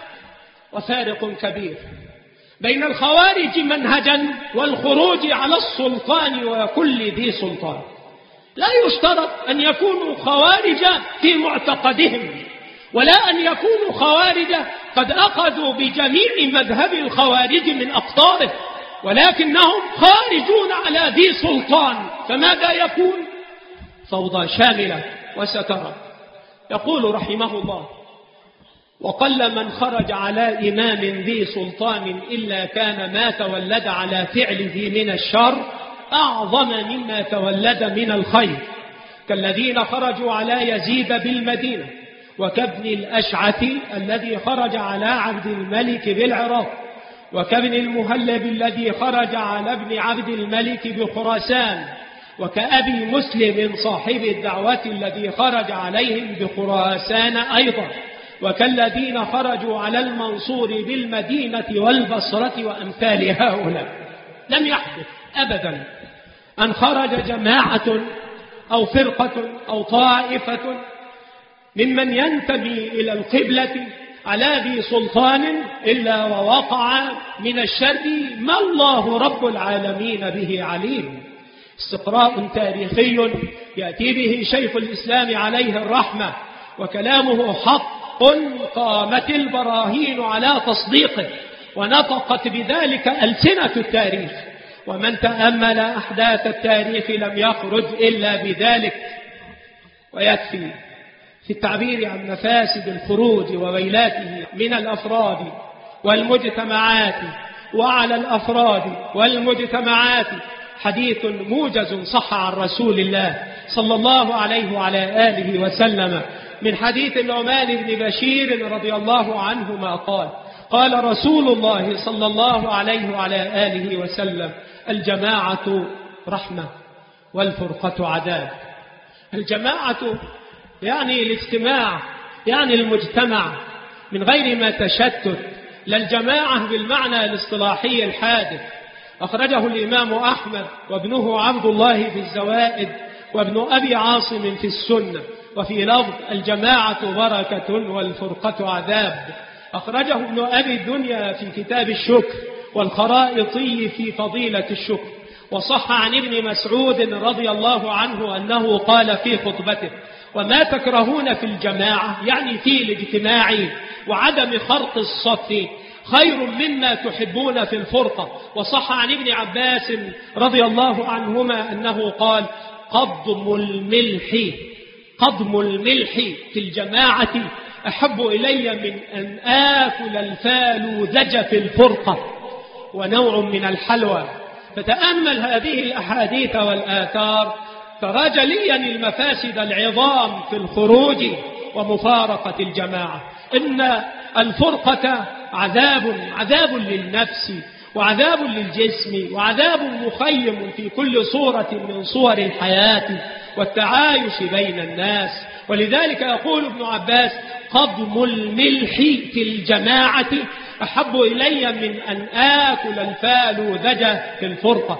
وفارق كبير بين الخوارج منهجا والخروج على السلطان وكل ذي سلطان. لا يشترط أن يكونوا خوارج في معتقدهم، ولا أن يكونوا خوارج قد أخذوا بجميع مذهب الخوارج من أقطاره، ولكنهم خارجون على ذي سلطان. فماذا يكون؟ فوضى شاملة. وسترى يقول رحمه الله: وقل من خرج على إمام ذي سلطان إلا كان ما تولد على فعله من الشر أعظم مما تولد من الخير، كالذين خرجوا على يزيد بالمدينة، وكابن الأشعث الذي خرج على عبد الملك بالعراق، وكابن المهلب الذي خرج على ابن عبد الملك بخراسان، وكأبي مسلم صاحب الدعوة الذي خرج عليهم بخراسان أيضا، وكالذين خرجوا على المنصور بالمدينة والبصرة وأمثال هؤلاء. لم يحدث أبدا أن خرج جماعة أو فرقة أو طائفة ممن ينتمي إلى القبلة على ذي سلطان إلا ووقع من الشر ما الله رب العالمين به عليم. استقراء تاريخي يأتي به شيخ الإسلام عليه الرحمة، وكلامه حق قامت البراهين على تصديقه، ونطقت بذلك ألسنة التاريخ، ومن تأمل أحداث التاريخ لم يخرج إلا بذلك. ويكفي في التعبير عن مفاسد الخروج وويلاته من الأفراد والمجتمعات وعلى الأفراد والمجتمعات حديث موجز صح عن رسول الله صلى الله عليه وعلى آله وسلم من حديث النعمان بن بشير رضي الله عنهما قال: قال رسول الله صلى الله عليه وعلى آله وسلم: الجماعة رحمة والفرقة عذاب. الجماعة يعني الاجتماع، يعني المجتمع من غير ما تشتت، لا الجماعة بالمعنى الاصطلاحي الحادث. أخرجه الإمام أحمد وابنه عبد الله في الزوائد وابن أبي عاصم في السنة، وفي لفظ: الجماعة بركة والفرقة عذاب. أخرجه ابن أبي الدنيا في كتاب الشكر، والخرائطي في فضيلة الشكر. وصح عن ابن مسعود رضي الله عنه أنه قال في خطبته: وما تكرهون في الجماعة، يعني في الاجتماع وعدم خرق الصف، خير مما تحبون في الفرقة. وصح عن ابن عباس رضي الله عنهما أنه قال: قضم الملح قضم الملح في الجماعة أحب إلي من أن آكل الفالوذج في الفرقة، ونوع من الحلوى. فتأمل هذه الأحاديث والآثار ترى جليا المفاسد العظام في الخروج ومفارقة الجماعة. إن الفرقة عذاب عذاب للنفس وعذاب للجسم وعذاب مخيم في كل صورة من صور الحياة والتعايش بين الناس. ولذلك يقول ابن عباس: قضم الملح في الجماعة أحب إلي من أن آكل الفالوذج في الفرقة.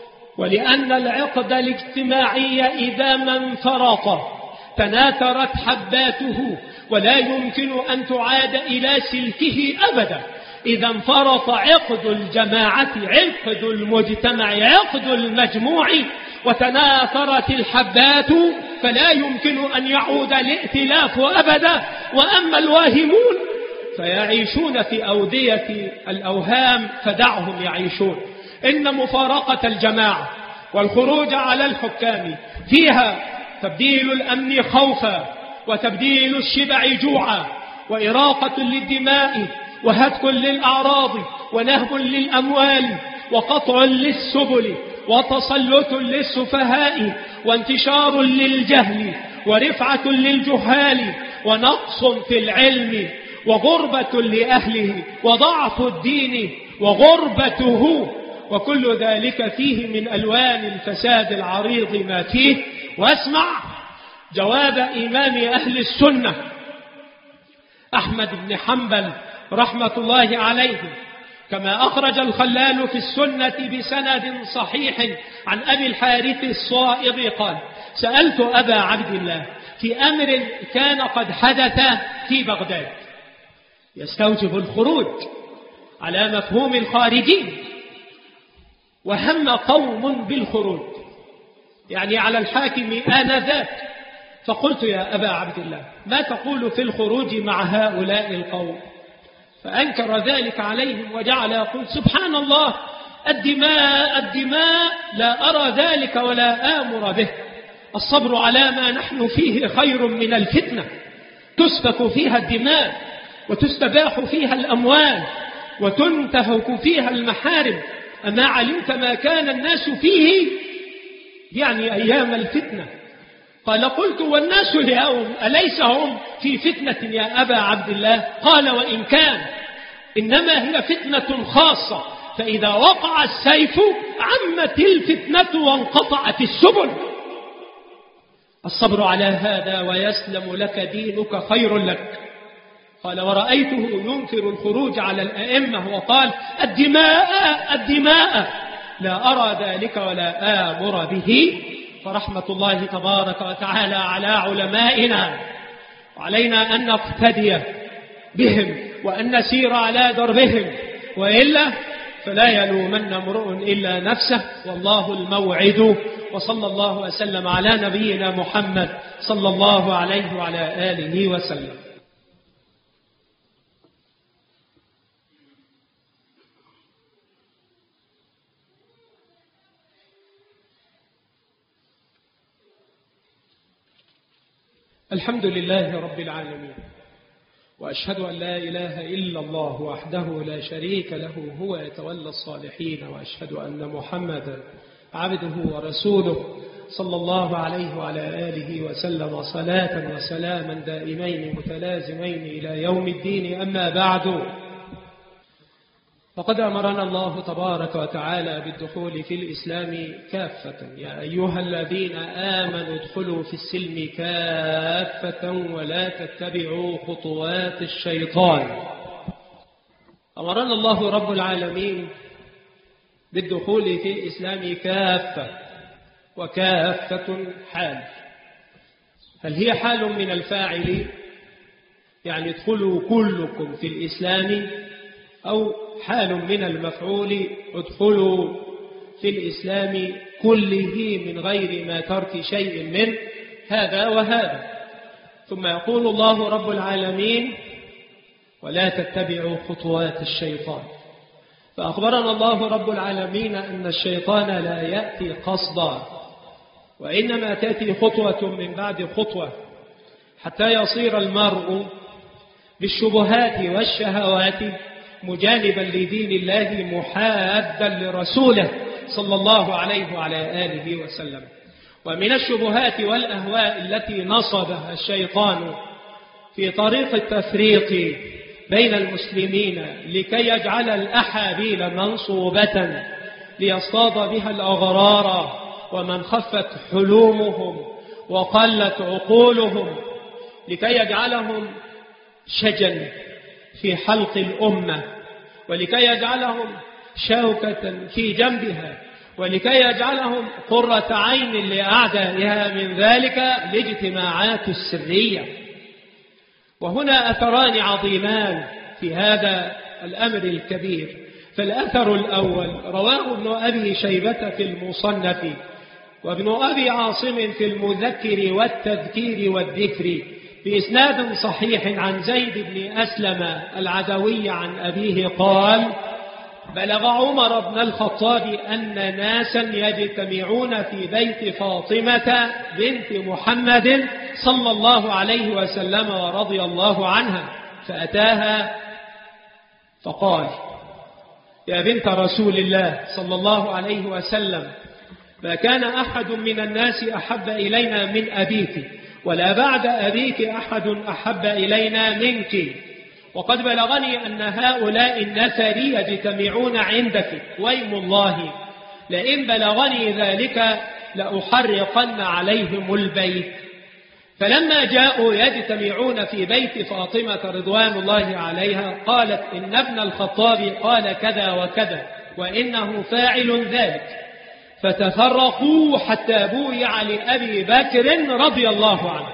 ولأن العقد الاجتماعي إذا ما انفرط تناثرت حباته، ولا يمكن أن تعاد إلى سلكه أبدا. إذا انفرط عقد الجماعة، عقد المجتمع، عقد المجموع، وتناثرت الحبات فلا يمكن أن يعود الائتلاف أبدا. وأما الواهمون فيعيشون في أودية الأوهام، فدعهم يعيشون. إن مفارقة الجماعة والخروج على الحكام فيها تبديل الأمن خوفا، وتبديل الشبع جوعا، وإراقة للدماء، وهتك للأعراض، ونهب للأموال، وقطع للسبل، وتسلط للسفهاء، وانتشار للجهل، ورفعة للجهال، ونقص في العلم، وغربة لأهله، وضعف الدين وغربته، وكل ذلك فيه من ألوان الفساد العريض ما فيه. واسمع جواب إمام أهل السنة أحمد بن حنبل رحمة الله عليه، كما أخرج الخلال في السنة بسند صحيح عن أبي الحارث الصائغ قال: سألت أبا عبد الله في أمر كان قد حدث في بغداد يستوجب الخروج على مفهوم الخارجين، وهم قوم بالخروج يعني على الحاكم آنذاك، فقلت: يا أبا عبد الله، ما تقول في الخروج مع هؤلاء القوم؟ فأنكر ذلك عليهم وجعل يقول: سبحان الله، الدماء الدماء لا أرى ذلك ولا آمر به، الصبر على ما نحن فيه خير من الفتنة، تسفك فيها الدماء، وتستباح فيها الأموال، وتنتهك فيها المحارم. أما علمت ما كان الناس فيه يعني أيام الفتنة؟ قال: قلت: والناس اليوم أليس هم في فتنة يا أبا عبد الله؟ قال: وإن كان، إنما هي فتنة خاصة، فإذا وقع السيف عمت الفتنة وانقطعت السبل. الصبر على هذا ويسلم لك دينك خير لك. قال: ورأيته ينكر الخروج على الأئمة وقال: الدماء الدماء لا أرى ذلك ولا آمر به. فرحمة الله تبارك وتعالى على علمائنا، وعلينا أن نقتدي بهم وأن نسير على دربهم، وإلا فلا يلومن امرؤ إلا نفسه، والله الموعد. وصلى الله وسلم على نبينا محمد صلى الله عليه وعلى آله وسلم. الحمد لله رب العالمين، وأشهد أن لا إله إلا الله وحده لا شريك له، هو يتولى الصالحين، وأشهد أن محمدا عبده ورسوله صلى الله عليه وعلى آله وسلم صلاة وسلاما دائمين متلازمين إلى يوم الدين. أما بعد، فقد أمرنا الله تبارك وتعالى بالدخول في الإسلام كافة. يا أيها الذين آمنوا ادخلوا في السلم كافة ولا تتبعوا خطوات الشيطان. أمرنا الله رب العالمين بالدخول في الإسلام كافة، وكافة حال. هل هي حال من الفاعل يعني ادخلوا كلكم في الإسلام، أو حال من المفعول ادخلوا في الإسلام كله من غير ما ترك شيء من هذا وهذا؟ ثم يقول الله رب العالمين: ولا تتبعوا خطوات الشيطان. فأخبرنا الله رب العالمين أن الشيطان لا يأتي قصدا، وإنما تأتي خطوة من بعد خطوة، حتى يصير المرء بالشبهات والشهوات مجانبا لدين الله محادا لرسوله صلى الله عليه وعلى آله وسلم. ومن الشبهات والأهواء التي نصبها الشيطان في طريق التفريق بين المسلمين لكي يجعل الأحابيل منصوبة ليصطاد بها الأغرار ومن خفت حلومهم وقلت عقولهم، لكي يجعلهم شجن في حلق الأمة، ولكي يجعلهم شوكة في جنبها، ولكي يجعلهم قرة عين لأعدائها من ذلك الاجتماعات السرية. وهنا أثران عظيمان في هذا الأمر الكبير. فالأثر الأول رواه ابن أبي شيبة في المصنف وابن أبي عاصم في المذكر والتذكير والذكر بإسناد صحيح عن زيد بن أسلم العدوي عن أبيه قال: بلغ عمر بن الخطاب أن ناسا يجتمعون في بيت فاطمة بنت محمد صلى الله عليه وسلم ورضي الله عنها، فأتاها فقال: يا بنت رسول الله صلى الله عليه وسلم، ما كان أحد من الناس أحب إلينا من أبيك، ولا بعد أبيك أحد أحب إلينا منك، وقد بلغني أن هؤلاء النفر يجتمعون عندك، ويم الله لئن بلغني ذلك لأحرقن عليهم البيت. فلما جاءوا يجتمعون في بيت فاطمة رضوان الله عليها قالت: إن ابن الخطاب قال كذا وكذا وإنه فاعل ذلك، فتفرقوا حتى بويع لأبي بكر رضي الله عنه.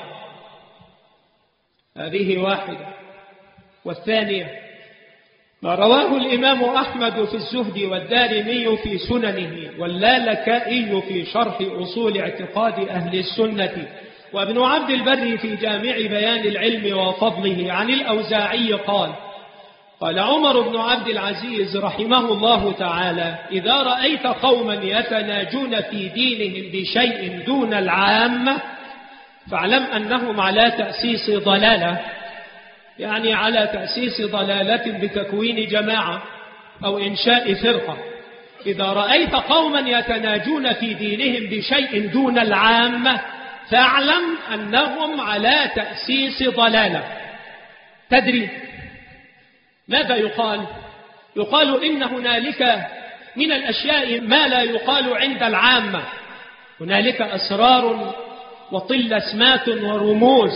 هذه واحدة. والثانية ما رواه الإمام أحمد في الزهد والدارمي في سننه، واللالكائي في شرح أصول اعتقاد أهل السنة، وابن عبد البر في جامع بيان العلم وفضله عن الأوزاعي قال: قال عمر بن عبد العزيز رحمه الله تعالى: إذا رأيت قوما يتناجون في دينهم بشيء دون العامة فاعلم أنهم على تأسيس ضلالة، يعني على تأسيس ضلالة بتكوين جماعة أو إنشاء فرقة. إذا رأيت قوما يتناجون في دينهم بشيء دون العامة فاعلم أنهم على تأسيس ضلالة. تدري ماذا يقال؟ يقال إن هنالك من الأشياء ما لا يقال عند العامة، هنالك أسرار وطلسمات ورموز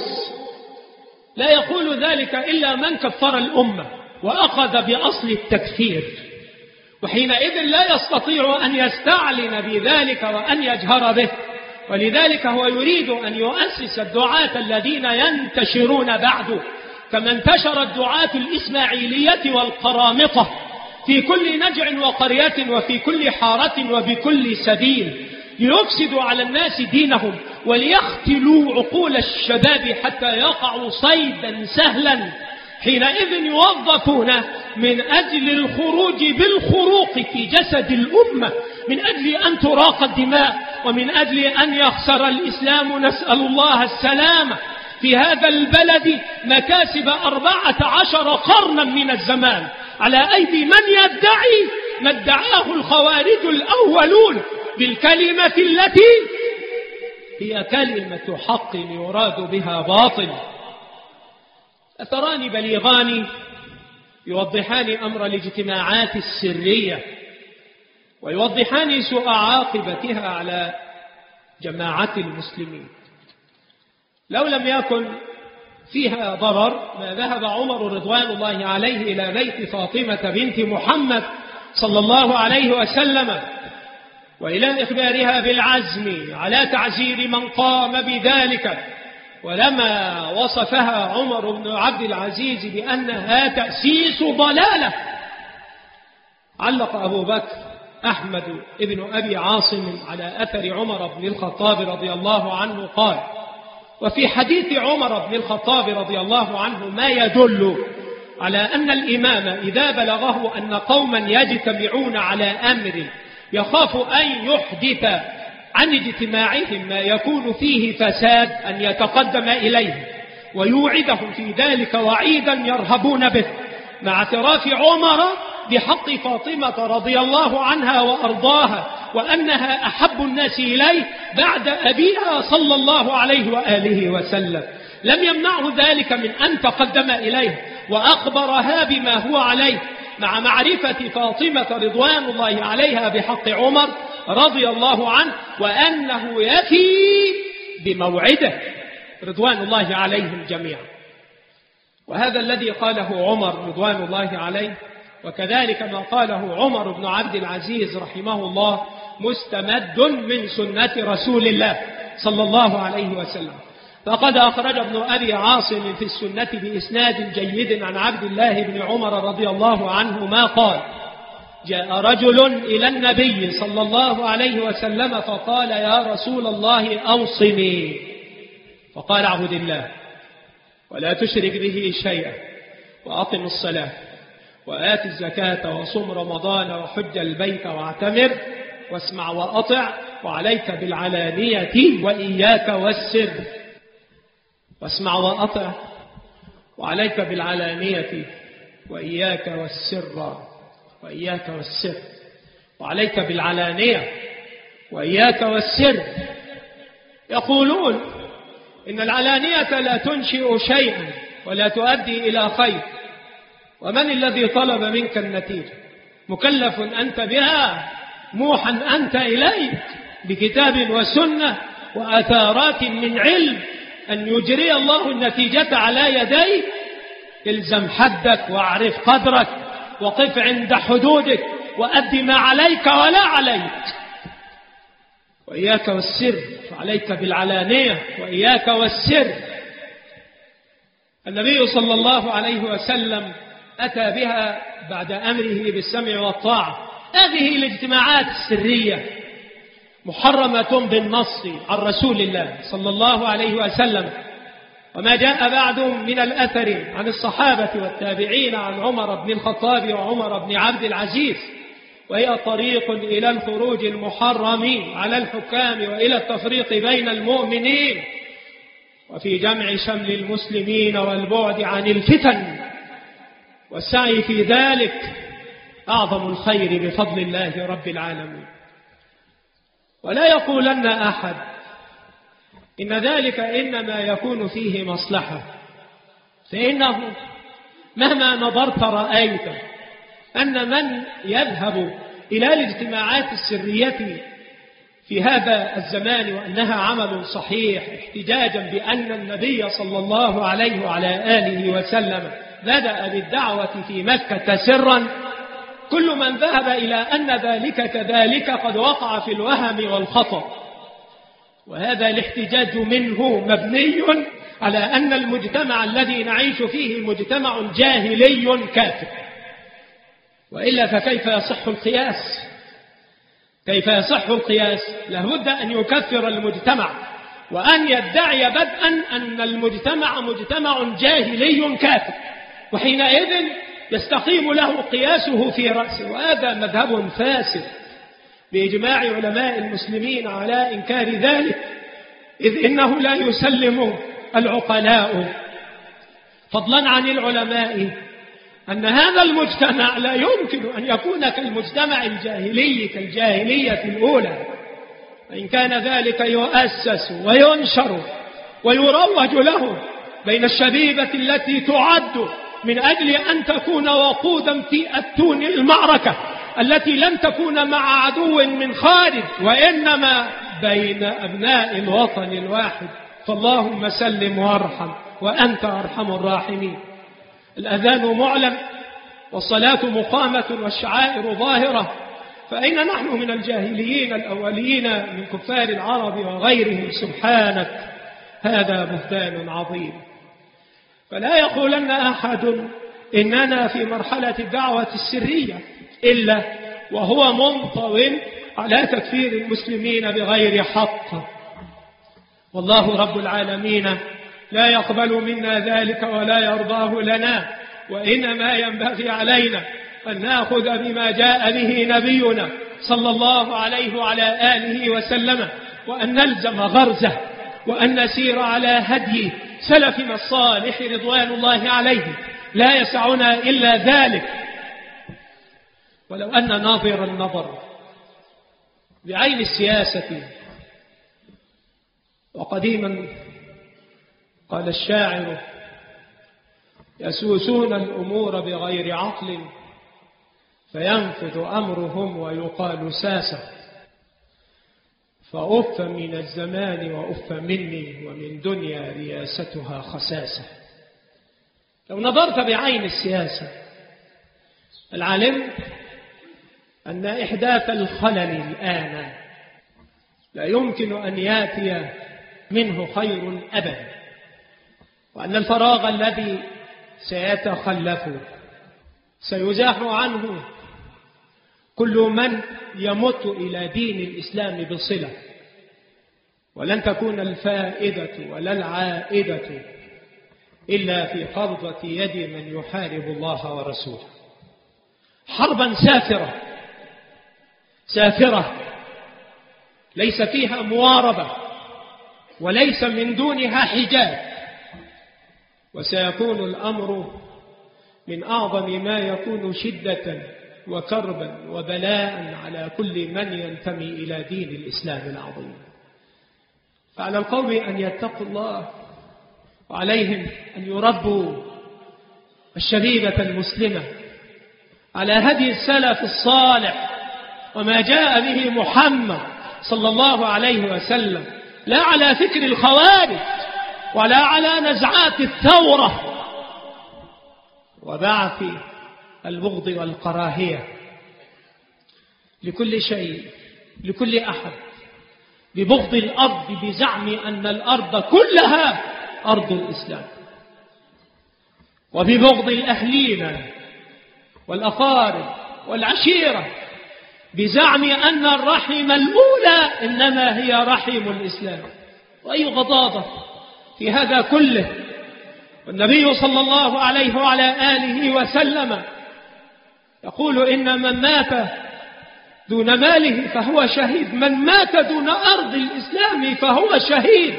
لا يقول ذلك إلا من كفر الأمة وأخذ بأصل التكفير، وحينئذ لا يستطيع أن يستعلن بذلك وأن يجهر به، ولذلك هو يريد أن يؤسس الدعاة الذين ينتشرون بعده، كما انتشر الدعاة الإسماعيلية والقرامطة في كل نجع وقرية وفي كل حارة وبكل سبيل، ليفسدوا على الناس دينهم وليختلوا عقول الشباب حتى يقعوا صيدا سهلا. حينئذ يوظفون من أجل الخروج بالخروق في جسد الأمة، من أجل أن تراق الدماء، ومن أجل أن يخسر الإسلام، نسأل الله السلامة، في هذا البلد مكاسب أربعة عشر قرنا من الزمان على أيدي من يدعي ما ادعاه الخوارج الأولون بالكلمة التي هي كلمة حق يراد بها باطل. أثران بليغان يوضحان أمر الاجتماعات السرية ويوضحان سوء عاقبتها على جماعة المسلمين. لو لم يكن فيها ضرر ما ذهب عمر رضوان الله عليه إلى بيت فاطمة بنت محمد صلى الله عليه وسلم وإلى إخبارها بالعزم على تعزير من قام بذلك، ولما وصفها عمر بن عبد العزيز بأنها تأسيس ضلالة، علق أبو بكر أحمد ابن أبي عاصم على أثر عمر بن الخطاب رضي الله عنه قال: وفي حديث عمر بن الخطاب رضي الله عنه ما يدل على أن الإمام إذا بلغه أن قوما يجتمعون على أمر يخاف أن يحدث عن اجتماعهم ما يكون فيه فساد أن يتقدم إليه ويوعدهم في ذلك وعيدا يرهبون به، مع اعتراف عمر بحق فاطمة رضي الله عنها وأرضاها وأنها أحب الناس إليه بعد أبيها صلى الله عليه وآله وسلم. لم يمنعه ذلك من أن تقدم إليه وأخبرها بما هو عليه، مع معرفة فاطمة رضوان الله عليها بحق عمر رضي الله عنه وأنه يفي بموعده رضوان الله عليهم جميعا. وهذا الذي قاله عمر رضوان الله عليه، وكذلك ما قاله عمر بن عبد العزيز رحمه الله، مستمد من سنة رسول الله صلى الله عليه وسلم. فقد أخرج ابن أبي عاصم في السنة بإسناد جيد عن عبد الله بن عمر رضي الله عنهما قال: جاء رجل إلى النبي صلى الله عليه وسلم فقال يا رسول الله أوصني، فقال اعبد الله ولا تشرك به شيئا وأقم الصلاة وآت الزكاة وصم رمضان وحج البيت واعتمر واسمع وأطع وعليك بالعلانية وإياك والسر. واسمع وأطع وعليك بالعلانية وإياك والسر وإياك والسر وعليك بالعلانية وإياك والسر. يقولون إن العلانية لا تنشئ شيئا ولا تؤدي إلى خير، ومن الذي طلب منك النتيجة؟ مكلف أنت بها، موحى أنت إليك بكتاب وسنة وآثارات من علم أن يجري الله النتيجة على يديك. الزم حدك واعرف قدرك وقف عند حدودك وأدي ما عليك ولا عليك. وإياك والسر، فعليك بالعلانية وإياك والسر. النبي صلى الله عليه وسلم أتى بها بعد أمره بالسمع والطاعة. هذه الاجتماعات السرية محرمة بالنص عن رسول الله صلى الله عليه وسلم، وما جاء بعد من الأثر عن الصحابة والتابعين عن عمر بن الخطاب وعمر بن عبد العزيز، وهي طريق إلى الخروج المحرم على الحكام وإلى التفريق بين المؤمنين وفي جمع شمل المسلمين والبعد عن الفتن، والسعي في ذلك أعظم الخير بفضل الله رب العالمين. ولا يقولن أحد إن ذلك إنما يكون فيه مصلحة، فإنه مهما نظرت رأيت أن من يذهب إلى الاجتماعات السرية في هذا الزمان وأنها عمل صحيح احتجاجا بأن النبي صلى الله عليه وعلى آله وسلم بدأ بالدعوة في مكة سرا، كل من ذهب إلى أن ذلك كذلك قد وقع في الوهم والخطأ. وهذا الاحتجاج منه مبني على أن المجتمع الذي نعيش فيه مجتمع جاهلي كافر، وإلا فكيف يصح القياس؟ كيف يصح القياس؟ لابد أن يكفر المجتمع وأن يدعي بدءا أن المجتمع مجتمع جاهلي كافر، وحينئذ يستقيم له قياسه في رأسه. وهذا مذهب فاسد بإجماع علماء المسلمين على إنكار ذلك، إذ إنه لا يسلم العقلاء فضلا عن العلماء أن هذا المجتمع لا يمكن أن يكون كالمجتمع الجاهلي كالجاهلية الأولى، وإن كان ذلك يؤسس وينشر ويروج له بين الشبيبة التي تعد من أجل أن تكون وقودا في أتون المعركة التي لن تكون مع عدو من خارج وإنما بين أبناء الوطن الواحد. فاللهم سلم وارحم وأنت أرحم الراحمين. الأذان معلن والصلاة مقامة والشعائر ظاهرة، فأين نحن من الجاهليين الأولين من كفار العرب وغيرهم؟ سبحانك، هذا بهتان عظيم. فلا يقولن أحد إننا في مرحلة الدعوة السرية إلا وهو منطو على تكفير المسلمين بغير حق. والله رب العالمين لا يقبل منا ذلك ولا يرضاه لنا، وإنما ينبغي علينا أن نأخذ بما جاء به نبينا صلى الله عليه وعلى آله وسلم، وأن نلزم غرزه، وأن نسير على هدي سلفنا الصالح رضوان الله عليه. لا يسعنا إلا ذلك. ولو أن ناظر النظر بعين السياسة، وقديما قال الشاعر يسوسون الأمور بغير عقل فينفذ أمرهم ويقال ساسة، فأف من الزمان وأف مني ومن دنيا رياستها خساسة. لو نظرت بعين السياسة العلم أن إحداث الخلل الآن لا يمكن أن يأتي منه خير أبدا، وأن الفراغ الذي سيتخلف سيزاح عنه كل من يمت إلى دين الإسلام بصلة، ولن تكون الفائدة ولا العائدة إلا في قبضة يد من يحارب الله ورسوله. حربا سافرة سافرة ليس فيها مواربة وليس من دونها حجاب، وسيكون الأمر من أعظم ما يكون شدة وكربا وبلاء على كل من ينتمي إلى دين الإسلام العظيم. فعلى القوم أن يتقوا الله، وعليهم أن يربوا الشبيبة المسلمة على هدي السلف الصالح وما جاء به محمد صلى الله عليه وسلم، لا على فكر الخوارج ولا على نزعات الثورة وبعث البغض والكراهية لكل شيء لكل أحد، ببغض الأرض بزعم أن الأرض كلها أرض الإسلام، وببغض الأهلين والأقارب والعشيرة بزعم أن الرحم الأولى إنما هي رحم الإسلام. وأي غضاضة في هذا كله. والنبي صلى الله عليه وعلى آله وسلم يقول إن من مات دون ماله فهو شهيد، من مات دون أرض الإسلام فهو شهيد.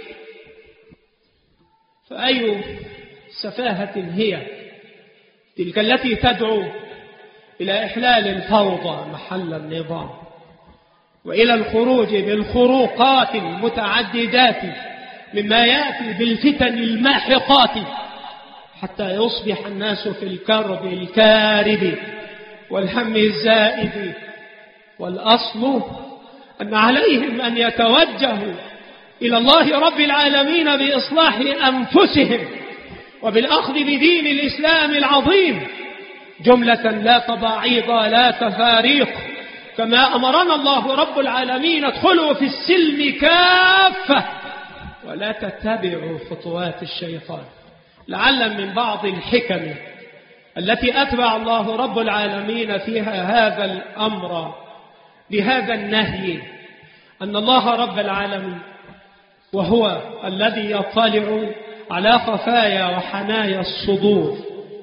فأي سفاهة هي تلك التي تدعو إلى إحلال الفوضى محل النظام، وإلى الخروج بالخروقات المتعددات مما يأتي بالفتن الماحقات، حتى يصبح الناس في الكرب الكارب والهم الزائد. والأصل أن عليهم أن يتوجهوا إلى الله رب العالمين بإصلاح أنفسهم وبالأخذ بدين الإسلام العظيم جملة لا تباعيض لا تفاريق، كما أمرنا الله رب العالمين: ادخلوا في السلم كافة ولا تتبعوا خطوات الشيطان. لعل من بعض الحكم التي أتبع الله رب العالمين فيها هذا الأمر بهذا النهي أن الله رب العالمين وهو الذي يطلع على خفايا وحنايا الصدور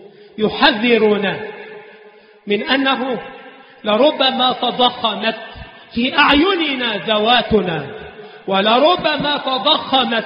يحذرنا من أنه لربما تضخمت في أعيننا ذواتنا، ولربما تضخمت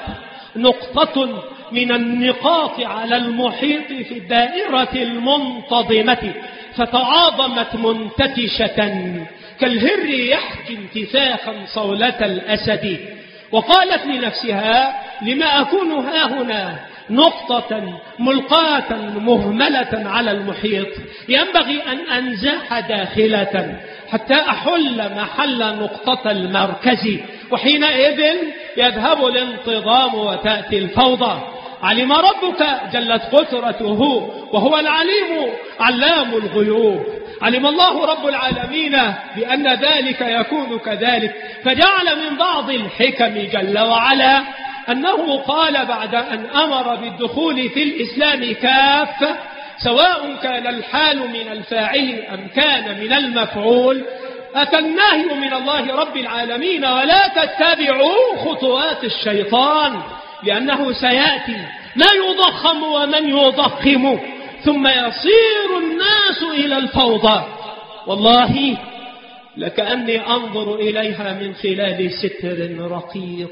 نقطة من النقاط على المحيط في الدائرة المنتظمة فتعاظمت منتتشة كالهر يحكي انتفاخا صولة الأسد، وقالت لنفسها: لما أكون هاهنا نقطة ملقاة مهملة على المحيط، ينبغي أن أنزح داخلة حتى أحل محل نقطة المركز، وحينئذ يذهب الانتظام وتأتي الفوضى. علم ربك جلت قدرته وهو العليم علام الغيوب، علم الله رب العالمين بأن ذلك يكون كذلك، فجعل من بعض الحكم جل وعلا أنه قال بعد أن أمر بالدخول في الإسلام كافة، سواء كان الحال من الفاعل أم كان من المفعول، أتى النهي من الله رب العالمين: ولا تتبعوا خطوات الشيطان، لأنه سيأتي ما يضخم ومن يضخم، ثم يصير الناس إلى الفوضى. والله لكأني أنظر إليها من خلال ستر رقيق،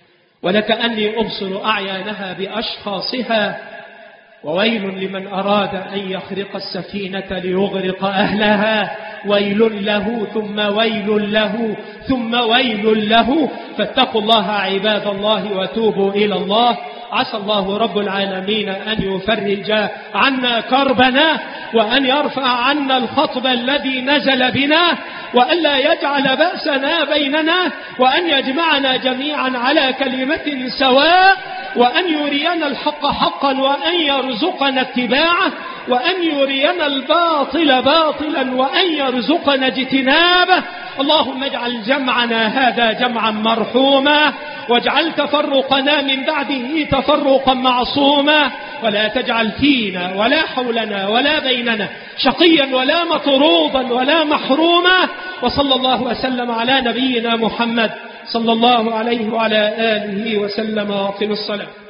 ولكأني أبصر أعيانها بأشخاصها. وويل لمن أراد أن يخرق السفينة ليغرق أهلها، ويل له ثم ويل له ثم ويل له. فاتقوا الله عباد الله وتوبوا إلى الله. عسى الله رب العالمين أن يفرج عنا كربنا، وأن يرفع عنا الخطب الذي نزل بنا، وألا يجعل بأسنا بيننا، وأن يجمعنا جميعا على كلمة سواء، وأن يرينا الحق حقا وأن يرزقنا اتباعه، وأن يرينا الباطل باطلا وأن يرزقنا اجتنابه. اللهم اجعل جمعنا هذا جمعا مرحوما، واجعل تفرقنا من بعده تفرقا معصوما، ولا تجعل فينا ولا حولنا ولا بيننا شقيا ولا مطرودا ولا محروما. وصلى الله وسلم على نبينا محمد صلى الله عليه وعلى آله وسلم. واقم الصلاة.